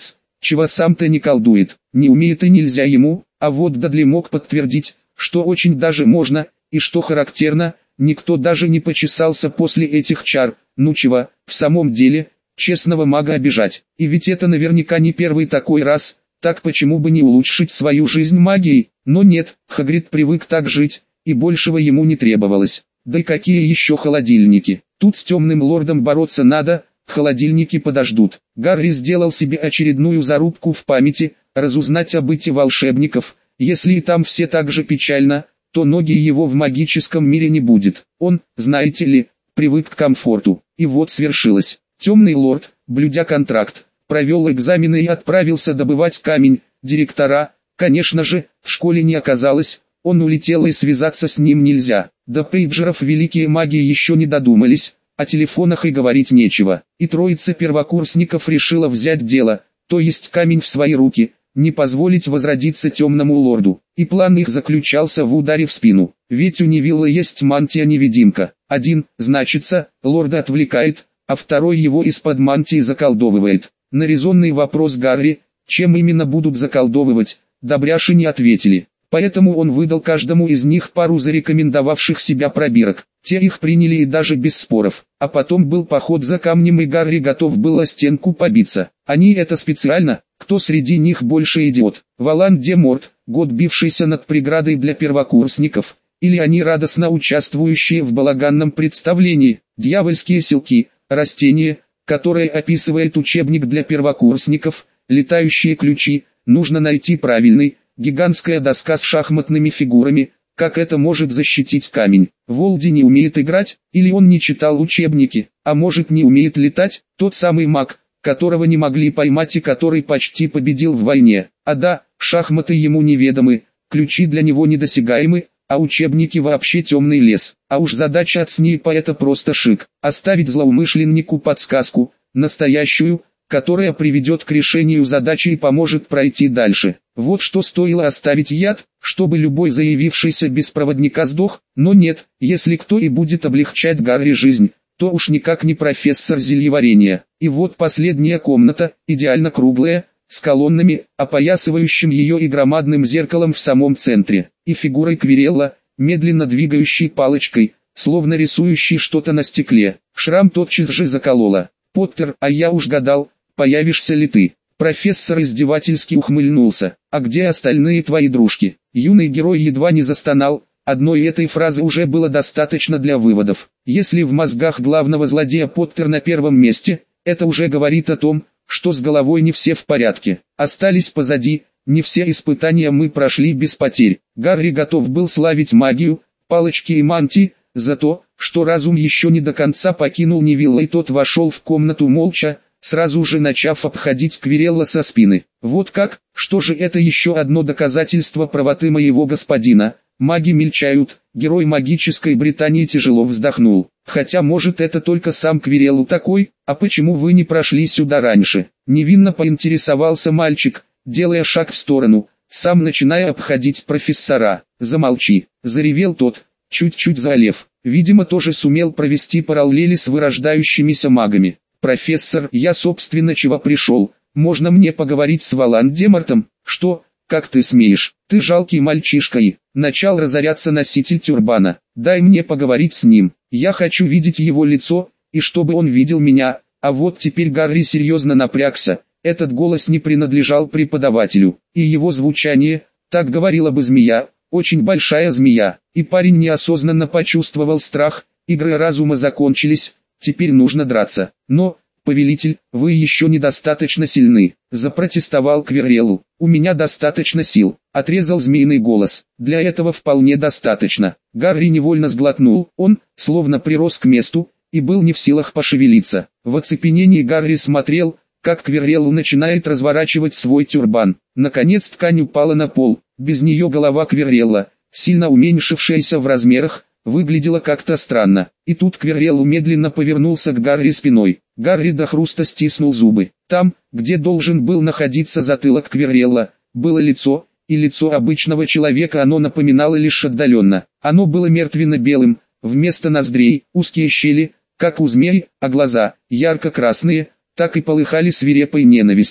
чего сам-то не колдует, не умеет и нельзя ему, а вот Дадли мог подтвердить, что очень даже можно, и что характерно, никто даже не почесался после этих чар. Ну чего, в самом деле, честного мага обижать, и ведь это наверняка не первый такой раз, так почему бы не улучшить свою жизнь магией? Но нет, Хагрид привык так жить, и большего ему не требовалось. Да и какие еще холодильники? Тут с темным лордом бороться надо, холодильники подождут. Гарри сделал себе очередную зарубку в памяти, разузнать о быте волшебников. Если и там все так же печально, то ноги его в магическом мире не будет. Он, знаете ли, привык к комфорту. И вот свершилось. Темный лорд, блюдя контракт, провел экзамены и отправился добывать камень. Директора, конечно же, в школе не оказалось, он улетел и связаться с ним нельзя. До пейджеров великие маги еще не додумались, о телефонах и говорить нечего. И троица первокурсников решила взять дело, то есть камень в свои руки, не позволить возродиться темному лорду. И план их заключался в ударе в спину. Ведь у Невилла есть мантия-невидимка. Один, значится, лорда отвлекает, а второй его из-под мантии заколдовывает. На резонный вопрос Гарри, чем именно будут заколдовывать, добряши не ответили. Поэтому он выдал каждому из них пару зарекомендовавших себя пробирок. Те их приняли и даже без споров. А потом был поход за камнем, и Гарри готов был о стенку побиться. Они это специально, кто среди них больше идиот? Волан-де-Морт, год бившийся над преградой для первокурсников, или они радостно участвующие в балаганном представлении? Дьявольские селки, растение, которое описывает учебник для первокурсников, летающие ключи, нужно найти правильный, гигантская доска с шахматными фигурами, как это может защитить камень. Волди не умеет играть, или он не читал учебники, а может не умеет летать, тот самый маг, которого не могли поймать и который почти победил в войне. А да, шахматы ему неведомы, ключи для него недосягаемы, а учебники вообще темный лес. А уж задача от Снейпа это просто шик. Оставить злоумышленнику подсказку, настоящую, которая приведет к решению задачи и поможет пройти дальше. Вот что стоило оставить яд, чтобы любой заявившийся без проводника сдох, но нет, если кто и будет облегчать Гарри жизнь, то уж никак не профессор зельеварения. И вот последняя комната, идеально круглая, с колоннами, опоясывающим ее и громадным зеркалом в самом центре, и фигурой Квирелла, медленно двигающей палочкой, словно рисующей что-то на стекле. Шрам тотчас же заколола. «Поттер, а я уж гадал, появишься ли ты?» Профессор издевательски ухмыльнулся. «А где остальные твои дружки?» Юный герой едва не застонал. Одной этой фразы уже было достаточно для выводов. Если в мозгах главного злодея Поттер на первом месте, это уже говорит о том, что с головой не все в порядке. Остались позади, не все испытания мы прошли без потерь. Гарри готов был славить магию, палочки и мантии, за то, что разум еще не до конца покинул Невилла, и тот вошел в комнату молча, сразу же начав обходить Квирелла со спины. Вот как, что же это еще одно доказательство правоты моего господина? Маги мельчают, герой магической Британии тяжело вздохнул. Хотя может это только сам Квирелл такой, а почему вы не прошли сюда раньше? Невинно поинтересовался мальчик, делая шаг в сторону, сам начиная обходить профессора. Замолчи, заревел тот, чуть-чуть заолев. Видимо тоже сумел провести параллели с вырождающимися магами. «Профессор, я собственно чего пришел, можно мне поговорить с Волан-де-Мортом?» «Что, как ты смеешь, ты жалкий мальчишка и...» Начал разоряться носитель тюрбана. «Дай мне поговорить с ним, я хочу видеть его лицо, и чтобы он видел меня». А вот теперь Гарри серьезно напрягся, этот голос не принадлежал преподавателю, и его звучание, так говорила бы змея, очень большая змея, и парень неосознанно почувствовал страх, игры разума закончились. Теперь нужно драться. Но, повелитель, вы еще недостаточно сильны, запротестовал Квирелл. У меня достаточно сил, отрезал змеиный голос. Для этого вполне достаточно. Гарри невольно сглотнул, он, словно прирос к месту, и был не в силах пошевелиться. В оцепенении Гарри смотрел, как Квирелл начинает разворачивать свой тюрбан. Наконец ткань упала на пол, без нее голова Квирелла, сильно уменьшившаяся в размерах, выглядело как-то странно. И тут Квирелл медленно повернулся к Гарри спиной. Гарри до хруста стиснул зубы. Там, где должен был находиться затылок Квирелла, было лицо, и лицо обычного человека оно напоминало лишь отдаленно. Оно было мертвенно-белым, вместо ноздрей, узкие щели, как у змей, а глаза, ярко-красные, так и полыхали свирепой ненавистью.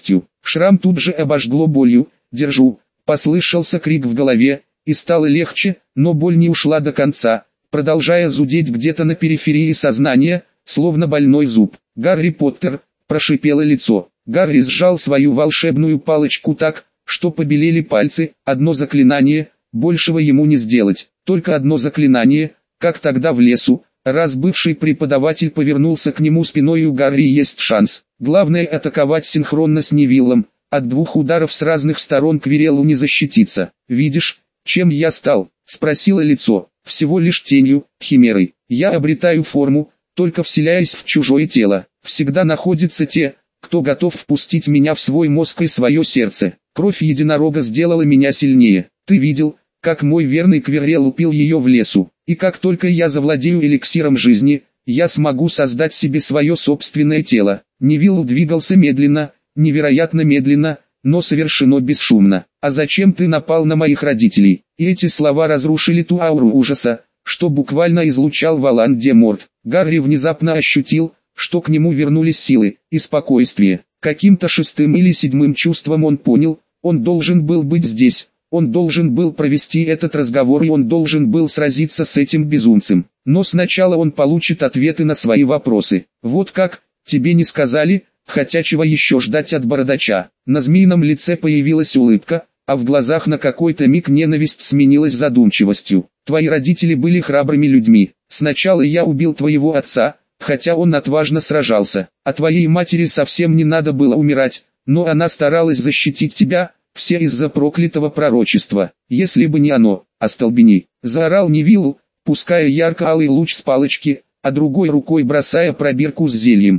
Шрам тут же обожгло болью. «Держу!» — послышался крик в голове, и стало легче, но боль не ушла до конца, продолжая зудеть где-то на периферии сознания, словно больной зуб. «Гарри Поттер!» — прошипело лицо. Гарри сжал свою волшебную палочку так, что побелели пальцы. Одно заклинание, большего ему не сделать, только одно заклинание, как тогда в лесу. Раз бывший преподаватель повернулся к нему спиной, у Гарри есть шанс. Главное атаковать синхронно с Невиллом. От двух ударов с разных сторон Квиреллу не защититься. «Видишь, чем я стал?» — спросило лицо. «Всего лишь тенью, химерой. Я обретаю форму, только вселяясь в чужое тело. Всегда находятся те, кто готов впустить меня в свой мозг и свое сердце. Кровь единорога сделала меня сильнее. Ты видел, как мой верный Квирелл упил ее в лесу. И как только я завладею эликсиром жизни, я смогу создать себе свое собственное тело». Невилл двигался медленно, невероятно медленно, но совершенно бесшумно. «А зачем ты напал на моих родителей?» И эти слова разрушили ту ауру ужаса, что буквально излучал Волан-де-Морт. Гарри внезапно ощутил, что к нему вернулись силы и спокойствие. Каким-то шестым или седьмым чувством он понял, он должен был быть здесь. Он должен был провести этот разговор, и он должен был сразиться с этим безумцем. Но сначала он получит ответы на свои вопросы. «Вот как, тебе не сказали?» Хотя чего еще ждать от бородача? На змеином лице появилась улыбка, а в глазах на какой-то миг ненависть сменилась задумчивостью. «Твои родители были храбрыми людьми. Сначала я убил твоего отца, хотя он отважно сражался. А твоей матери совсем не надо было умирать, но она старалась защитить тебя, все из-за проклятого пророчества. Если бы не оно, остолбени!» — заорал Невилл, пуская ярко-алый луч с палочки, а другой рукой бросая пробирку с зельем.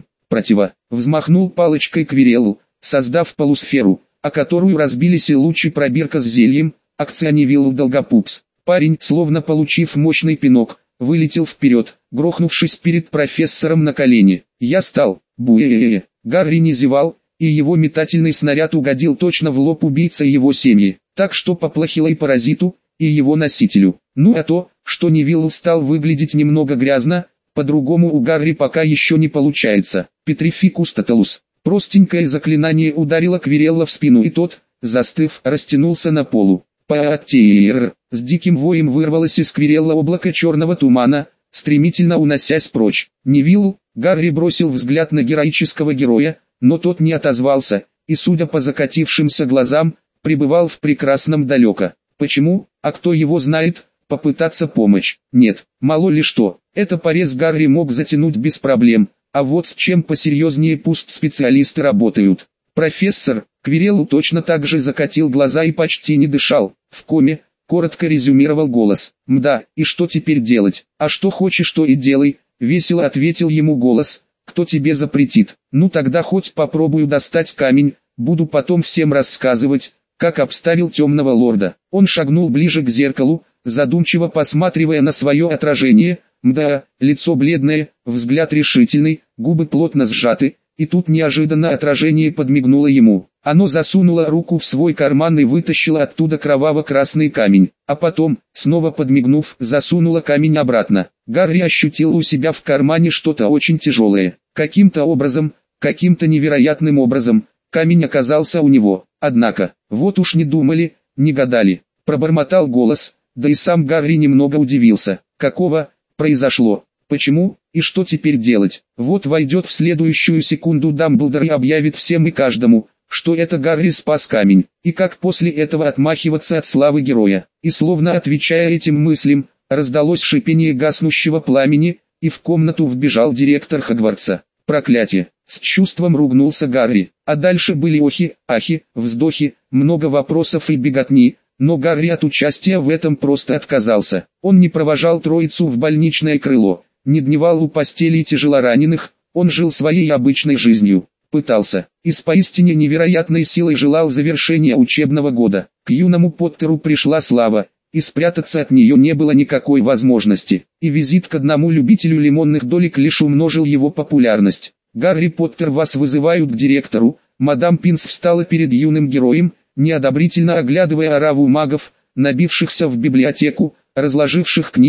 Взмахнул палочкой Квиреллу, создав полусферу, о которую разбились и лучи пробирка с зельем. Акция Невиллу Долгопупс. Парень, словно получив мощный пинок, вылетел вперед, грохнувшись перед профессором на колени. «Я стал!» Буэ-э-э. Гарри не зевал, и его метательный снаряд угодил точно в лоб убийца его семьи, так что поплохело и паразиту, и его носителю. Ну а то, что Невилл стал выглядеть немного грязно, по-другому у Гарри пока еще не получается. Петрификус Тоталус. Простенькое заклинание ударило Квирелла в спину, и тот, застыв, растянулся на полу. Пааттиир. С диким воем вырвалось из Квирелла облако черного тумана, стремительно уносясь прочь. Невиллу, Гарри бросил взгляд на героического героя, но тот не отозвался, и, судя по закатившимся глазам, пребывал в прекрасном далеко. Почему, а кто его знает? Попытаться помочь? Нет, мало ли что. Это порез Гарри мог затянуть без проблем, а вот с чем посерьезнее пусть специалисты работают. Профессор, Квиреллу точно так же закатил глаза и почти не дышал. В коме, коротко резюмировал голос. «Мда, и что теперь делать?» «А что хочешь, то и делай», весело ответил ему голос. «Кто тебе запретит?» «Ну тогда хоть попробую достать камень, буду потом всем рассказывать, как обставил темного лорда». Он шагнул ближе к зеркалу, задумчиво посматривая на свое отражение. Мда, лицо бледное, взгляд решительный, губы плотно сжаты, и тут неожиданно отражение подмигнуло ему. Оно засунуло руку в свой карман и вытащило оттуда кроваво-красный камень, а потом, снова подмигнув, засунуло камень обратно. Гарри ощутил у себя в кармане что-то очень тяжелое. Каким-то невероятным образом, камень оказался у него. Однако, вот уж не думали, не гадали. Пробормотал голос, да и сам Гарри немного удивился. Какого произошло? Почему? И что теперь делать? Вот войдет в следующую секунду Дамблдор и объявит всем и каждому, что это Гарри спас камень, и как после этого отмахиваться от славы героя. И словно отвечая этим мыслям, раздалось шипение гаснущего пламени, и в комнату вбежал директор Хогвартса. Проклятие! С чувством ругнулся Гарри, а дальше были охи, ахи, вздохи, много вопросов и беготни. Но Гарри от участия в этом просто отказался. Он не провожал троицу в больничное крыло, не дневал у постелей тяжелораненых, он жил своей обычной жизнью. Пытался, и с поистине невероятной силой желал завершения учебного года. К юному Поттеру пришла слава, и спрятаться от нее не было никакой возможности. И визит к одному любителю лимонных долек лишь умножил его популярность. «Гарри Поттер, вас вызывают к директору». Мадам Пинс встала перед юным героем, неодобрительно оглядывая ораву магов, набившихся в библиотеку, разложивших книги,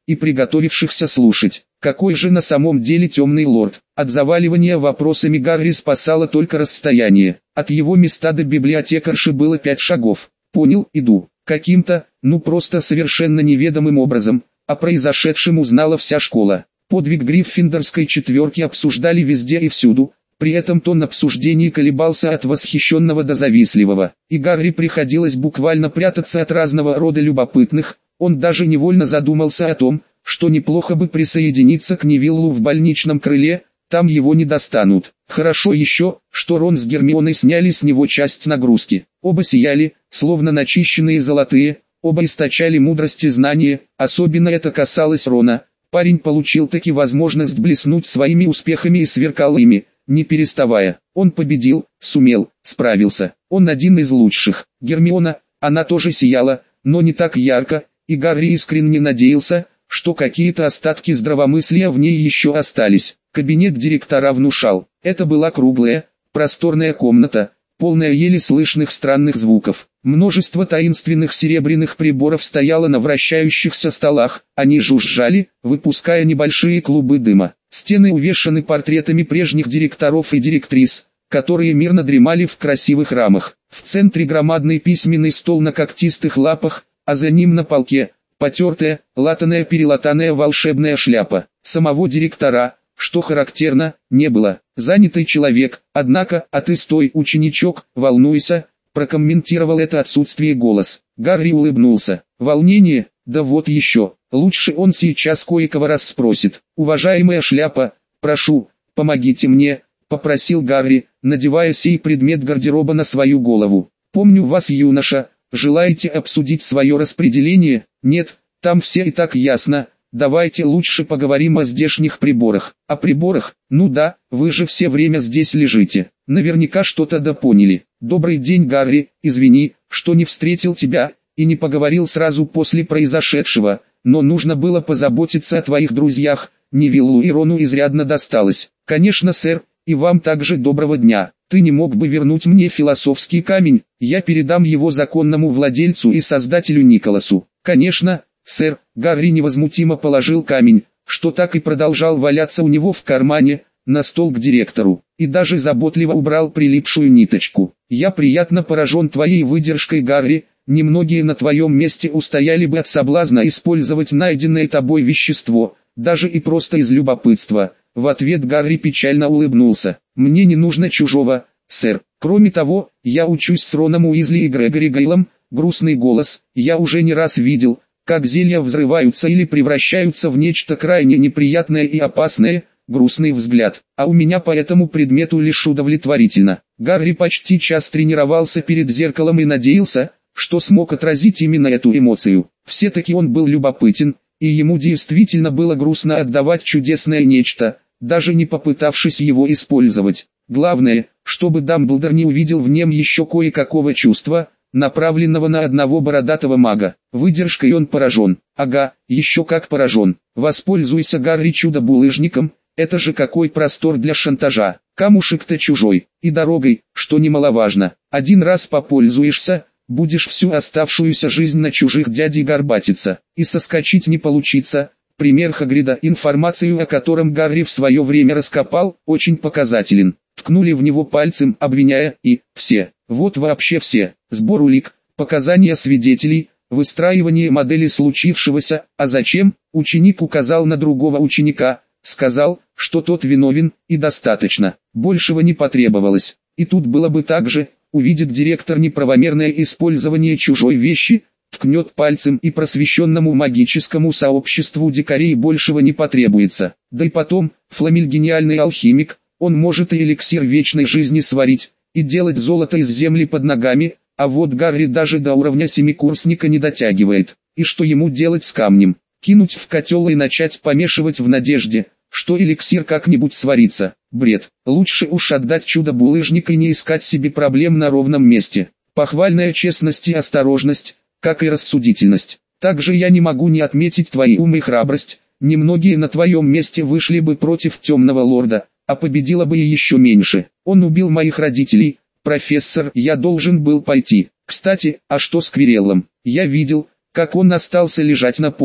и приготовившихся слушать. Какой же на самом деле темный лорд? От заваливания вопросами Гарри спасало только расстояние. От его места до библиотекарши было 5 шагов. Понял, иду. Каким-то, просто совершенно неведомым образом, о произошедшем узнала вся школа. Подвиг гриффиндорской четверки обсуждали везде и всюду, при этом тон обсуждений колебался от восхищенного до завистливого, и Гарри приходилось буквально прятаться от разного рода любопытных. Он даже невольно задумался о том, что неплохо бы присоединиться к Невиллу в больничном крыле, там его не достанут. Хорошо еще, что Рон с Гермионой сняли с него часть нагрузки. Оба сияли, словно начищенные золотые, оба источали мудрость и знания, особенно это касалось Рона. Парень получил таки возможность блеснуть своими успехами и сверкал ими, не переставая. Он победил, сумел, справился. Он один из лучших. Гермиона, она тоже сияла, но не так ярко, и Гарри искренне надеялся, что какие-то остатки здравомыслия в ней еще остались. Кабинет директора внушал. Это была круглая, просторная комната, полная еле слышных странных звуков. Множество таинственных серебряных приборов стояло на вращающихся столах, они жужжали, выпуская небольшие клубы дыма. Стены увешаны портретами прежних директоров и директрис, которые мирно дремали в красивых рамах. В центре громадный письменный стол на когтистых лапах, а за ним на полке потертая, латаная-перелатанная волшебная шляпа. Самого директора, что характерно, не было. Занятый человек, однако, а ты стой, ученичок, волнуйся, прокомментировал это отсутствие голос. Гарри улыбнулся. Волнение, да вот еще, лучше он сейчас кое-кого расспросит. Уважаемая шляпа, прошу, помогите мне, попросил Гарри, надевая сей предмет гардероба на свою голову. Помню вас, юноша, желаете обсудить свое распределение? Нет, там все и так ясно. Давайте лучше поговорим о здешних приборах. О приборах? Ну да, вы же все время здесь лежите. Наверняка что-то допоняли. Добрый день, Гарри, извини, что не встретил тебя и не поговорил сразу после произошедшего, но нужно было позаботиться о твоих друзьях. Невиллу и Рону изрядно досталось. Конечно, сэр, и вам также доброго дня. Ты не мог бы вернуть мне философский камень? Я передам его законному владельцу и создателю Николасу. Конечно, сэр. Гарри невозмутимо положил камень, что так и продолжал валяться у него в кармане, на стол к директору, и даже заботливо убрал прилипшую ниточку. Я приятно поражен твоей выдержкой, Гарри. Немногие на твоем месте устояли бы от соблазна использовать найденное тобой вещество, даже и просто из любопытства. В ответ Гарри печально улыбнулся. Мне не нужно чужого, сэр. Кроме того, я учусь с Роном Уизли и Грегори Гейлом. Грустный голос. Я уже не раз видел, как зелья взрываются или превращаются в нечто крайне неприятное и опасное. Грустный взгляд. А у меня по этому предмету лишь удовлетворительно. Гарри почти час тренировался перед зеркалом и надеялся, что смог отразить именно эту эмоцию. Все-таки он был любопытен, и ему действительно было грустно отдавать чудесное нечто, даже не попытавшись его использовать. Главное, чтобы Дамблдор не увидел в нем еще кое-какого чувства, направленного на одного бородатого мага. Выдержкой он поражен. Ага, еще как поражен. Воспользуйся, Гарри, чудо-булыжником, это же какой простор для шантажа. Камушек-то чужой, и дорогой, что немаловажно. Один раз попользуешься, будешь всю оставшуюся жизнь на чужих дядей горбатиться, и соскочить не получится. Пример Хагрида, информацию о котором Гарри в свое время раскопал, очень показателен. Ткнули в него пальцем, обвиняя, и все, вот вообще все, сбор улик, показания свидетелей, выстраивание модели случившегося, а зачем? Ученик указал на другого ученика, сказал, что тот виновен, и достаточно, большего не потребовалось. И тут было бы так же, увидит директор неправомерное использование чужой вещи, ткнет пальцем, и просвещенному магическому сообществу дикарей большего не потребуется. Да и потом, Фламель гениальный алхимик, он может и эликсир вечной жизни сварить, и делать золото из земли под ногами, а вот Гарри даже до уровня семикурсника не дотягивает. И что ему делать с камнем? Кинуть в котел и начать помешивать в надежде, что эликсир как-нибудь сварится? Бред. Лучше уж отдать чудо-булыжник и не искать себе проблем на ровном месте. Похвальная честность и осторожность, как и рассудительность. Также я не могу не отметить твои ум и храбрость. Немногие на твоем месте вышли бы против темного лорда, а победило бы и еще меньше. Он убил моих родителей, профессор, я должен был пойти. Кстати, а что с Квиреллом? Я видел, как он остался лежать на полу,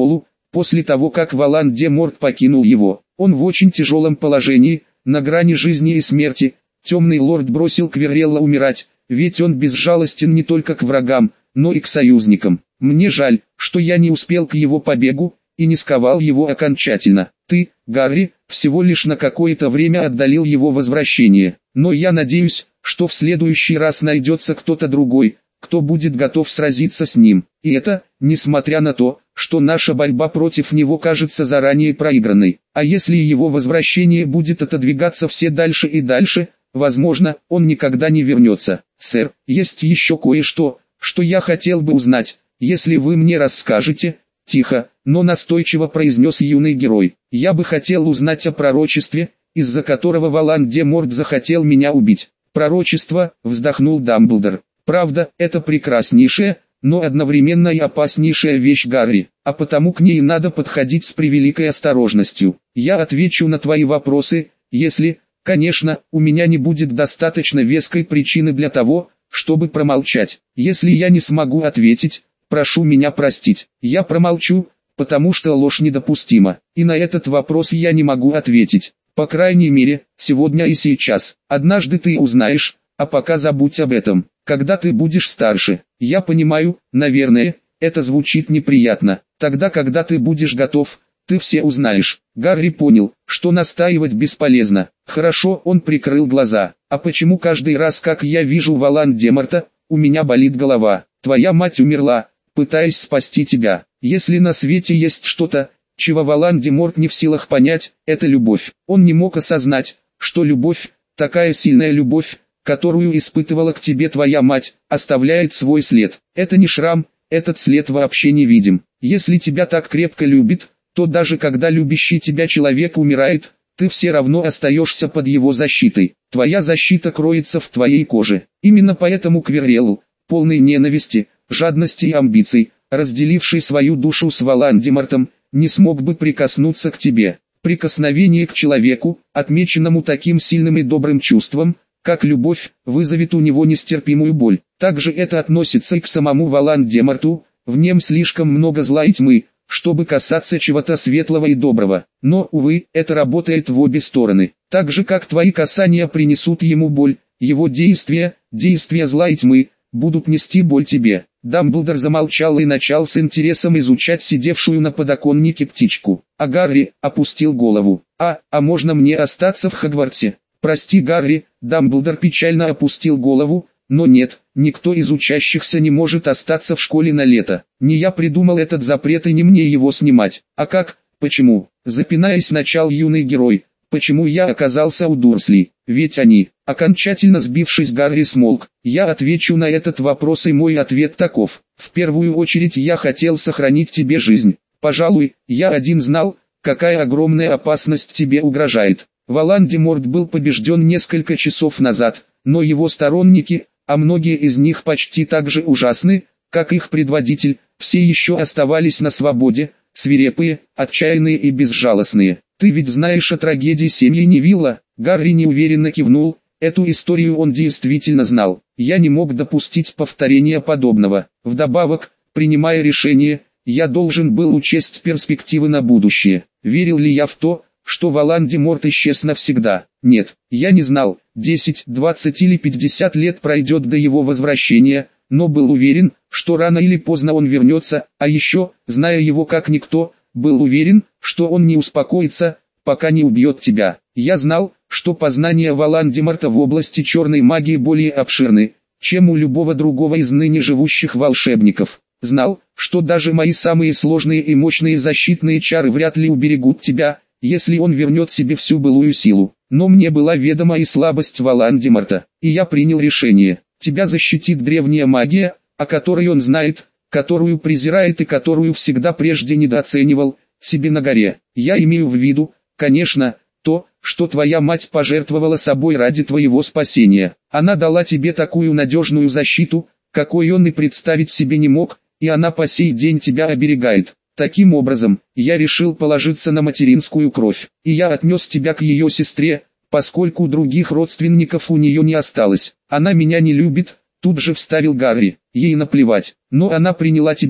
После того, как Волан-де-Морт покинул его, он в очень тяжелом положении, на грани жизни и смерти. Темный лорд бросил Квиррелла умирать, ведь он безжалостен не только к врагам, но и к союзникам. Мне жаль, что я не успел к его побегу, и не сковал его окончательно. Ты, Гарри, всего лишь на какое-то время отдалил его возвращение. Но я надеюсь, что в следующий раз найдется кто-то другой, кто будет готов сразиться с ним. И это, несмотря на то, что наша борьба против него кажется заранее проигранной. А если его возвращение будет отодвигаться все дальше и дальше, возможно, он никогда не вернется. Сэр, есть еще кое-что, что я хотел бы узнать, если вы мне расскажете. Тихо, но настойчиво произнес юный герой. Я бы хотел узнать о пророчестве, из-за которого Волан-де-Морт захотел меня убить. Пророчество, вздохнул Дамблдор. Правда, это прекраснейшая, но одновременно и опаснейшая вещь, Гарри, а потому к ней надо подходить с превеликой осторожностью. Я отвечу на твои вопросы, если, конечно, у меня не будет достаточно веской причины для того, чтобы промолчать. Если я не смогу ответить, прошу меня простить. Я промолчу, потому что ложь недопустима, и на этот вопрос я не могу ответить. По крайней мере, сегодня и сейчас. Однажды ты узнаешь, а пока забудь об этом. Когда ты будешь старше, я понимаю, наверное, это звучит неприятно. Тогда, когда ты будешь готов, ты все узнаешь. Гарри понял, что настаивать бесполезно. Хорошо, он прикрыл глаза. А почему каждый раз, как я вижу Волан-де-Морта, у меня болит голова? Твоя мать умерла, пытаясь спасти тебя. Если на свете есть что-то, чего Волан-де-Морт не в силах понять, это любовь. Он не мог осознать, что любовь, такая сильная любовь, которую испытывала к тебе твоя мать, оставляет свой след. Это не шрам, этот след вообще не видим. Если тебя так крепко любит, то даже когда любящий тебя человек умирает, ты все равно остаешься под его защитой. Твоя защита кроется в твоей коже. Именно поэтому Квиррелл, полный ненависти, жадности и амбиций, разделивший свою душу с Волан-де-Мортом, не смог бы прикоснуться к тебе. Прикосновение к человеку, отмеченному таким сильным и добрым чувством, как любовь, вызовет у него нестерпимую боль. Также это относится и к самому Волан-де-Морту, в нем слишком много зла и тьмы, чтобы касаться чего-то светлого и доброго. Но, увы, это работает в обе стороны. Так же как твои касания принесут ему боль, его действия зла и тьмы, будут нести боль тебе. Дамблдор замолчал и начал с интересом изучать сидевшую на подоконнике птичку. А Гарри опустил голову. А можно мне остаться в Хогвартсе? Прости, Гарри, Дамблдор печально опустил голову, но нет, никто из учащихся не может остаться в школе на лето. Не я придумал этот запрет и не мне его снимать. А как, почему? Запинаясь, начал юный герой. Почему я оказался у Дурсли? Ведь они, окончательно сбившись, Гарри смолк. Я отвечу на этот вопрос, и мой ответ таков. В первую очередь я хотел сохранить тебе жизнь. Пожалуй, я один знал, какая огромная опасность тебе угрожает. Волан-де-Морт был побежден несколько часов назад, но его сторонники, а многие из них почти так же ужасны, как их предводитель, все еще оставались на свободе, свирепые, отчаянные и безжалостные. Ты ведь знаешь о трагедии семьи Невилла? Гарри неуверенно кивнул, эту историю он действительно знал. Я не мог допустить повторения подобного. Вдобавок, принимая решение, я должен был учесть перспективы на будущее. Верил ли я в то, что Волан-де-Морт исчез навсегда? Нет, я не знал, 10, 20 или 50 лет пройдет до его возвращения, но был уверен, что рано или поздно он вернется, а еще, зная его как никто, был уверен, что он не успокоится, пока не убьет тебя. Я знал, что познания Волан-де-Морта в области черной магии более обширны, чем у любого другого из ныне живущих волшебников. Знал, что даже мои самые сложные и мощные защитные чары вряд ли уберегут тебя, если он вернет себе всю былую силу. Но мне была ведома и слабость Волан-де-Морта, и я принял решение. Тебя защитит древняя магия, о которой он знает, которую презирает и которую всегда прежде недооценивал, себе на горе. Я имею в виду, конечно, то, что твоя мать пожертвовала собой ради твоего спасения. Она дала тебе такую надежную защиту, какой он и представить себе не мог, и она по сей день тебя оберегает. Таким образом, я решил положиться на материнскую кровь, и я отнес тебя к ее сестре, поскольку других родственников у нее не осталось. Она меня не любит, тут же вставил Гарри. Ей наплевать, но она приняла тебя,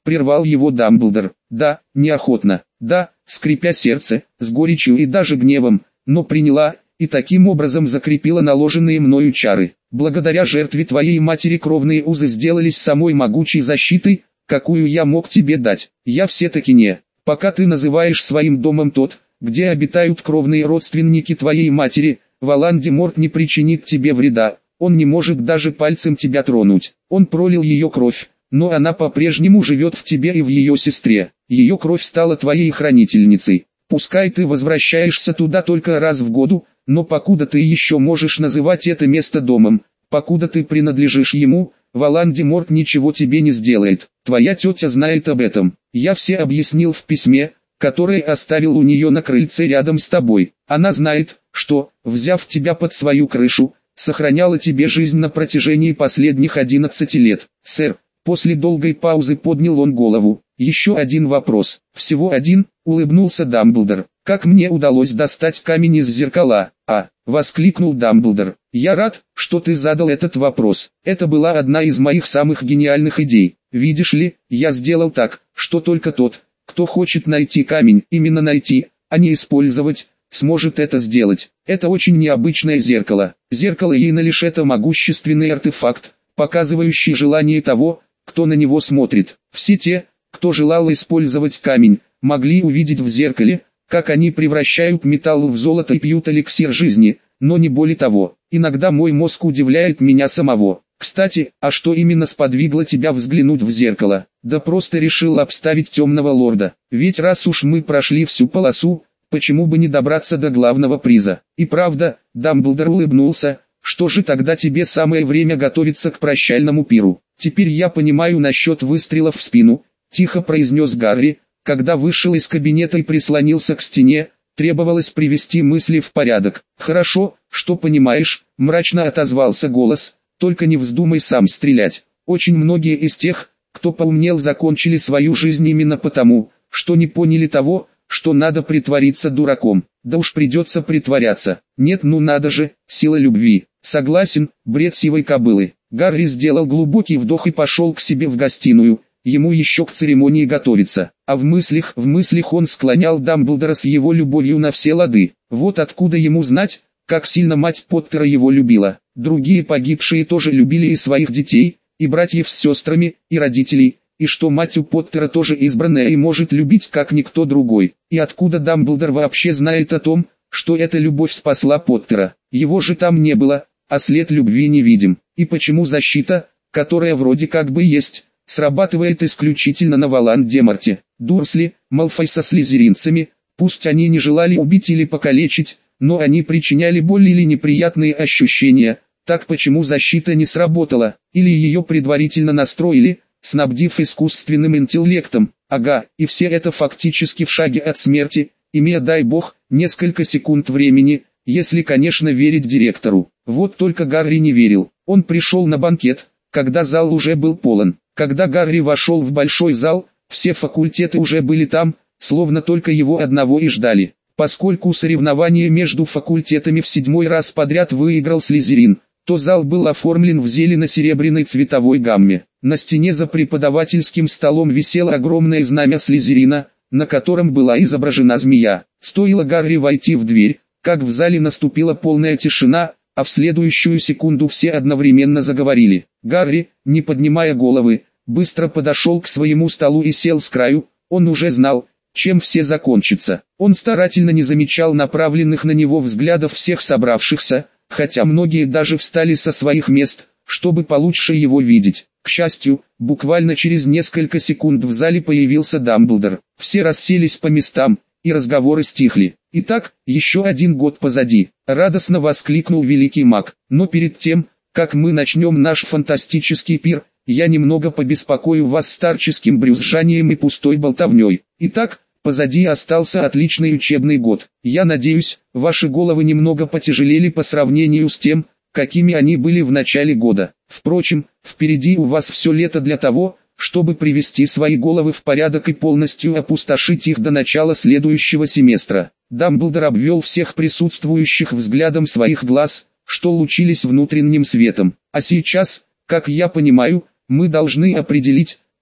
прервал его Дамблдор. Да, неохотно, да, скрипя сердце, с горечью и даже гневом, но приняла, и таким образом закрепила наложенные мною чары. Благодаря жертве твоей матери кровные узы сделались самой могучей защитой, какую я мог тебе дать. Я все-таки не, пока ты называешь своим домом тот, где обитают кровные родственники твоей матери, Волан-де-Морт не причинит тебе вреда, он не может даже пальцем тебя тронуть. Он пролил ее кровь, но она по-прежнему живет в тебе и в ее сестре. Ее кровь стала твоей хранительницей. Пускай ты возвращаешься туда только раз в году, но покуда ты еще можешь называть это место домом, покуда ты принадлежишь ему, Волан-де-Морт ничего тебе не сделает. Твоя тетя знает об этом. Я все объяснил в письме, которое оставил у нее на крыльце рядом с тобой. Она знает, что, взяв тебя под свою крышу, сохраняла тебе жизнь на протяжении последних 11 лет. Сэр, после долгой паузы поднял он голову. Еще один вопрос. Всего один, улыбнулся Дамблдор. Как мне удалось достать камень из зеркала? Воскликнул Дамблдор. Я рад, что ты задал этот вопрос. Это была одна из моих самых гениальных идей. Видишь ли, я сделал так, что только тот, кто хочет найти камень, именно найти, а не использовать, сможет это сделать. Это очень необычное зеркало. Зеркало Йена лишь это могущественный артефакт, показывающий желание того, кто на него смотрит. Все те, кто желал использовать камень, могли увидеть в зеркале, как они превращают металл в золото и пьют эликсир жизни, но не более того. Иногда мой мозг удивляет меня самого. Кстати, а что именно сподвигло тебя взглянуть в зеркало? Да просто решил обставить темного лорда. Ведь раз уж мы прошли всю полосу, почему бы не добраться до главного приза? И правда, Дамблдор улыбнулся, что же тогда тебе самое время готовиться к прощальному пиру? Теперь я понимаю насчет выстрелов в спину, тихо произнес Гарри, когда вышел из кабинета и прислонился к стене. Требовалось привести мысли в порядок. Хорошо, что понимаешь, мрачно отозвался голос, только не вздумай сам стрелять. Очень многие из тех, кто поумнел, закончили свою жизнь именно потому, что не поняли того, что надо притвориться дураком. Да уж придется притворяться. Нет, ну надо же, сила любви. Согласен, бред сивой кобылы. Гарри сделал глубокий вдох и пошел к себе в гостиную. Ему еще к церемонии готовиться. А в мыслях он склонял Дамблдора с его любовью на все лады. Вот откуда ему знать, как сильно мать Поттера его любила. Другие погибшие тоже любили и своих детей, и братьев с сестрами, и родителей, и что мать у Поттера тоже избранная и может любить как никто другой. И откуда Дамблдор вообще знает о том, что эта любовь спасла Поттера? Его же там не было, а след любви не видим. И почему защита, которая вроде как бы есть, срабатывает исключительно на Волан-де-Морте? Дурсли, Малфой со слизеринцами, пусть они не желали убить или покалечить, но они причиняли боль или неприятные ощущения. Так почему защита не сработала, или ее предварительно настроили, снабдив искусственным интеллектом? Ага, и все это фактически в шаге от смерти, имея, дай бог, несколько секунд времени, если, конечно, верить директору. Вот только Гарри не верил. Он пришел на банкет, когда зал уже был полон. Когда Гарри вошел в большой зал, все факультеты уже были там, словно только его одного и ждали. Поскольку соревнование между факультетами в 7-й раз подряд выиграл Слизерин, то зал был оформлен в зелено-серебряной цветовой гамме. На стене за преподавательским столом висело огромное знамя Слизерина, на котором была изображена змея. Стоило Гарри войти в дверь, как в зале наступила полная тишина, а в следующую секунду все одновременно заговорили. Гарри, не поднимая головы, быстро подошел к своему столу и сел с краю. Он уже знал, чем все закончится. Он старательно не замечал направленных на него взглядов всех собравшихся, хотя многие даже встали со своих мест, чтобы получше его видеть. К счастью, буквально через несколько секунд в зале появился Дамблдор. Все расселись по местам, и разговоры стихли. «Итак, еще один год позади», — радостно воскликнул великий маг. «Но перед тем, как мы начнем наш фантастический пир, я немного побеспокою вас старческим брюзжанием и пустой болтовней. Итак, позади остался отличный учебный год. Я надеюсь, ваши головы немного потяжелели по сравнению с тем, какими они были в начале года. Впрочем, впереди у вас все лето для того, чтобы привести свои головы в порядок и полностью опустошить их до начала следующего семестра». Дамблдор обвел всех присутствующих взглядом своих глаз, что лучились внутренним светом. «А сейчас, как я понимаю, мы должны определить,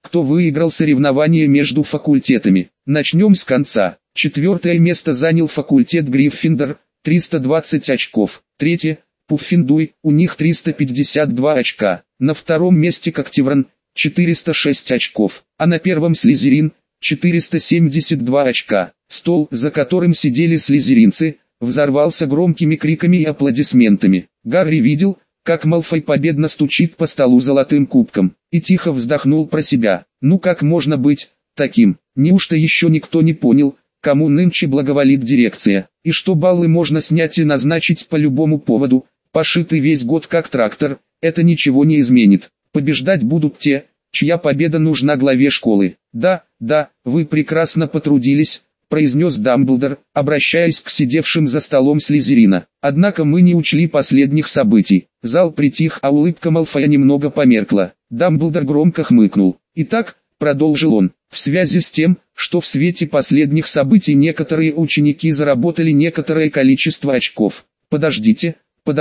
кто выиграл соревнование между факультетами. Начнем с конца. 4 место занял факультет Гриффиндор, 320 очков. 3. Пуффендуй, у них 352 очка. На 2 месте Когтевран, 406 очков. А на 1 Слизерин, 472 очка. Стол, за которым сидели слизеринцы, взорвался громкими криками и аплодисментами. Гарри видел, как Малфой победно стучит по столу золотым кубком, и тихо вздохнул про себя. Ну как можно быть таким? Неужто еще никто не понял, кому нынче благоволит дирекция, и что баллы можно снять и назначить по любому поводу, пошитый весь год как трактор, это ничего не изменит. Побеждать будут те, чья победа нужна главе школы. Да, вы прекрасно потрудились, произнес Дамблдор, обращаясь к сидевшим за столом Слизерина. Однако мы не учли последних событий. Зал притих, а улыбка Малфоя немного померкла. Дамблдор громко хмыкнул. Итак, продолжил он, в связи с тем, что в свете последних событий некоторые ученики заработали некоторое количество очков. Подождите.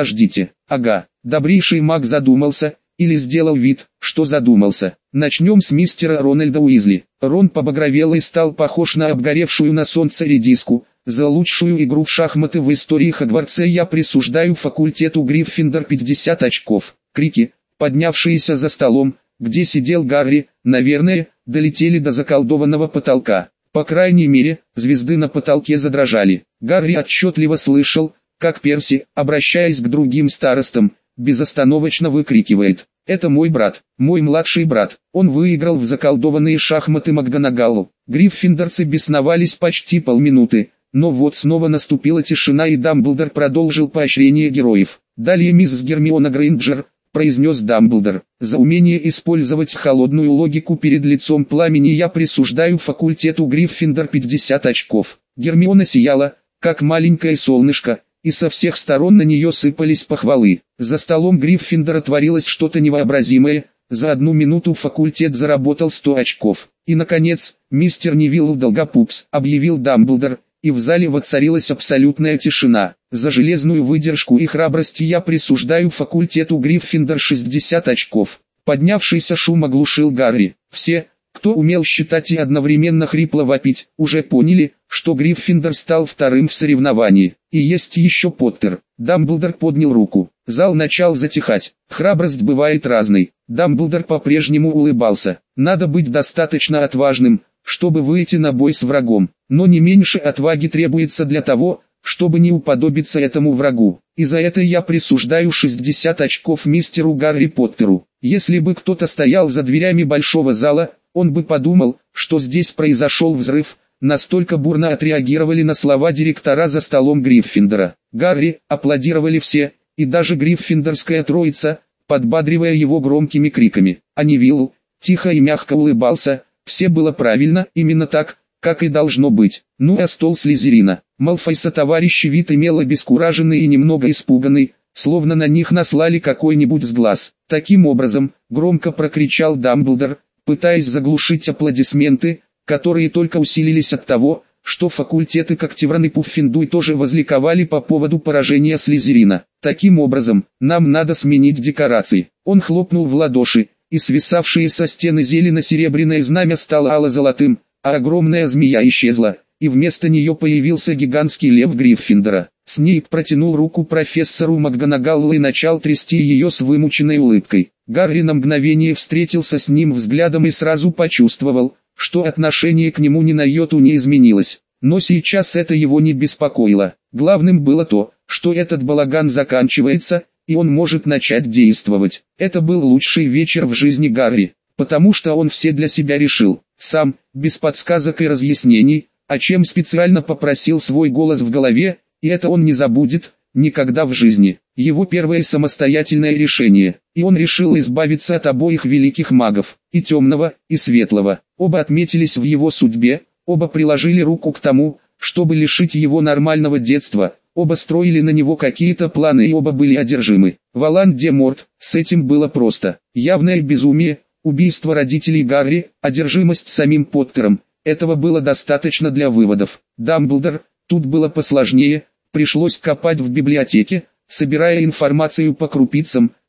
Ага, добрейший маг задумался, или сделал вид, что задумался. Начнем с мистера Рональда Уизли. Рон побагровел и стал похож на обгоревшую на солнце редиску. За лучшую игру в шахматы в истории Хогвартса я присуждаю факультету Гриффиндор 50 очков. Крики, поднявшиеся за столом, где сидел Гарри, наверное, долетели до заколдованного потолка. По крайней мере, звезды на потолке задрожали. Гарри отчетливо слышал, как Перси, обращаясь к другим старостам, безостановочно выкрикивает: «Это мой брат, мой младший брат, он выиграл в заколдованные шахматы МакГонагалл». Гриффиндорцы бесновались почти полминуты, но вот снова наступила тишина, и Дамблдор продолжил поощрение героев. «Далее мисс Гермиона Грейнджер», — произнес Дамблдор, — «за умение использовать холодную логику перед лицом пламени я присуждаю факультету Гриффиндор 50 очков». Гермиона сияла, как маленькое солнышко, и со всех сторон на нее сыпались похвалы. За столом Гриффиндора творилось что-то невообразимое. За 1 минуту факультет заработал 100 очков. И наконец, мистер Невилл Долгопупс, объявил Дамблдор, и в зале воцарилась абсолютная тишина. За железную выдержку и храбрость я присуждаю факультету Гриффиндор 60 очков. Поднявшийся шум оглушил Гарри. Все, кто умел считать и одновременно хрипло вопить, уже поняли, что Гриффиндор стал вторым в соревновании. И есть еще Поттер. Дамблдор поднял руку. Зал начал затихать. Храбрость бывает разной. Дамблдор по-прежнему улыбался. Надо быть достаточно отважным, чтобы выйти на бой с врагом. Но не меньше отваги требуется для того, чтобы не уподобиться этому врагу. И за это я присуждаю 60 очков мистеру Гарри Поттеру. Если бы кто-то стоял за дверями большого зала, он бы подумал, что здесь произошел взрыв. Настолько бурно отреагировали на слова директора за столом Гриффиндора. Гарри аплодировали все, и даже гриффиндорская троица, подбадривая его громкими криками. А Невилл тихо и мягко улыбался. Все было правильно, именно так, как и должно быть. Ну а стол Слизерина. Малфой сотоварищи вид имел обескураженный и немного испуганный, словно на них наслали какой-нибудь сглаз. Таким образом, громко прокричал Дамблдор, пытаясь заглушить аплодисменты, которые только усилились от того, что факультеты Когтевран и Пуффендуй тоже возликовали по поводу поражения Слизерина. Таким образом, нам надо сменить декорации. Он хлопнул в ладоши, и свисавшие со стены зелено-серебряное знамя стало ало-золотым, а огромная змея исчезла, и вместо нее появился гигантский лев Гриффиндора. Снейп протянул руку профессору МакГонагалл и начал трясти ее с вымученной улыбкой. Гарри на мгновение встретился с ним взглядом и сразу почувствовал, что отношение к нему ни на йоту не изменилось. Но сейчас это его не беспокоило. Главным было то, что этот балаган заканчивается, и он может начать действовать. Это был лучший вечер в жизни Гарри, потому что он все для себя решил, сам, без подсказок и разъяснений, о чем специально попросил свой голос в голове, и это он не забудет, никогда в жизни. Его первое самостоятельное решение, и он решил избавиться от обоих великих магов, и темного, и светлого. Оба отметились в его судьбе, оба приложили руку к тому, чтобы лишить его нормального детства, оба строили на него какие-то планы и оба были одержимы. Волан-де-Морт, с этим было просто. Явное безумие, убийство родителей Гарри, одержимость самим Поттером. Этого было достаточно для выводов. Дамблдор, тут было посложнее, пришлось копать в библиотеке, собирая информацию по крупицам,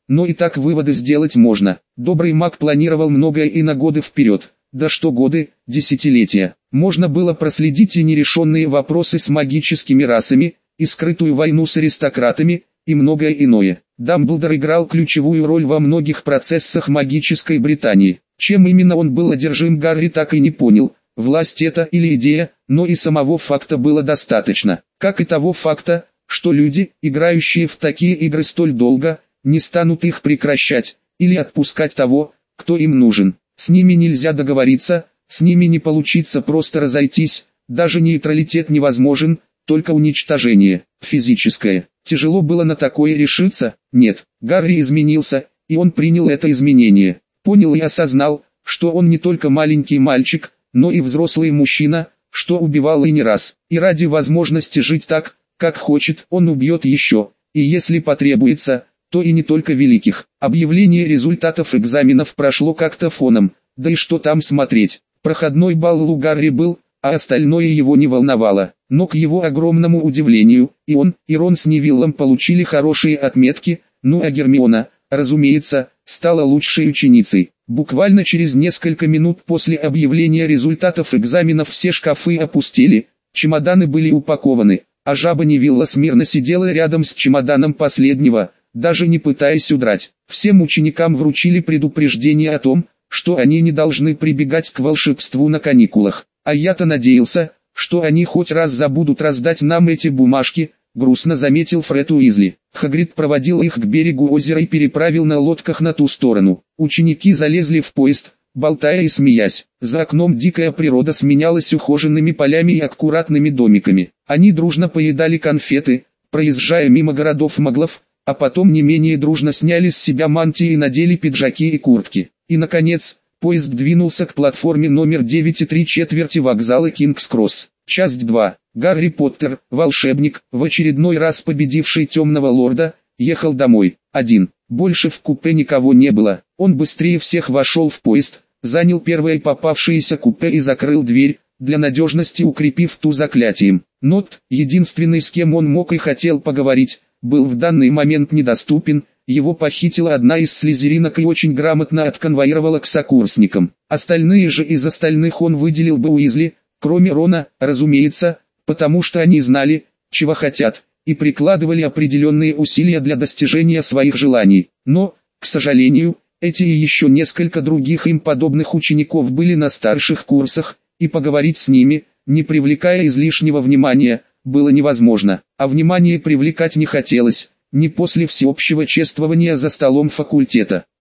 но и так выводы сделать можно. Добрый маг планировал многое и на годы вперед. Да что годы, десятилетия. Можно было проследить и нерешенные вопросы с магическими расами, и скрытую войну с аристократами, и многое иное. Дамблдор играл ключевую роль во многих процессах магической Британии. Чем именно он был одержим, Гарри так и не понял. Власть это или идея, но и самого факта было достаточно. Как и того факта, что люди, играющие в такие игры столь долго, не станут их прекращать, или отпускать того, кто им нужен. С ними нельзя договориться, с ними не получится просто разойтись, даже нейтралитет невозможен, только уничтожение, физическое. Тяжело было на такое решиться? Нет, Гарри изменился, и он принял это изменение. Понял и осознал, что он не только маленький мальчик, но и взрослый мужчина, что убивал и не раз. И ради возможности жить так, как хочет, он убьет еще, и если потребуется, то и не только великих. Объявление результатов экзаменов прошло как-то фоном, да и что там смотреть. Проходной балл у Гарри был, а остальное его не волновало. Но к его огромному удивлению, и он, и Рон с Невиллом получили хорошие отметки, ну а Гермиона, разумеется, стала лучшей ученицей. Буквально через несколько минут после объявления результатов экзаменов все шкафы опустели, чемоданы были упакованы, а жаба Невилла смирно сидела рядом с чемоданом последнего, даже не пытаясь удрать. Всем ученикам вручили предупреждение о том, что они не должны прибегать к волшебству на каникулах. А я-то надеялся, что они хоть раз забудут раздать нам эти бумажки, грустно заметил Фред Уизли. Хагрид проводил их к берегу озера и переправил на лодках на ту сторону. Ученики залезли в поезд, болтая и смеясь. За окном дикая природа сменялась ухоженными полями и аккуратными домиками. Они дружно поедали конфеты, проезжая мимо городов маглов, а потом не менее дружно сняли с себя мантии и надели пиджаки и куртки. И наконец, поезд двинулся к платформе номер 9 и 3/4 вокзала Кингс-Кросс. Часть 2. Гарри Поттер, волшебник, в очередной раз победивший темного лорда, ехал домой. Один. Больше в купе никого не было. Он быстрее всех вошел в поезд, занял первое попавшееся купе и закрыл дверь, для надежности укрепив ту заклятием. Нот, единственный с кем он мог и хотел поговорить, был в данный момент недоступен. Его похитила одна из слизеринок и очень грамотно отконвоировала к сокурсникам. Остальные же из остальных он выделил бы Уизли, кроме Рона, разумеется, потому что они знали, чего хотят, и прикладывали определенные усилия для достижения своих желаний. Но, к сожалению, эти и еще несколько других им подобных учеников были на старших курсах, и поговорить с ними, не привлекая излишнего внимания, было невозможно. А внимание привлекать не хотелось, не после всеобщего чествования за столом факультета.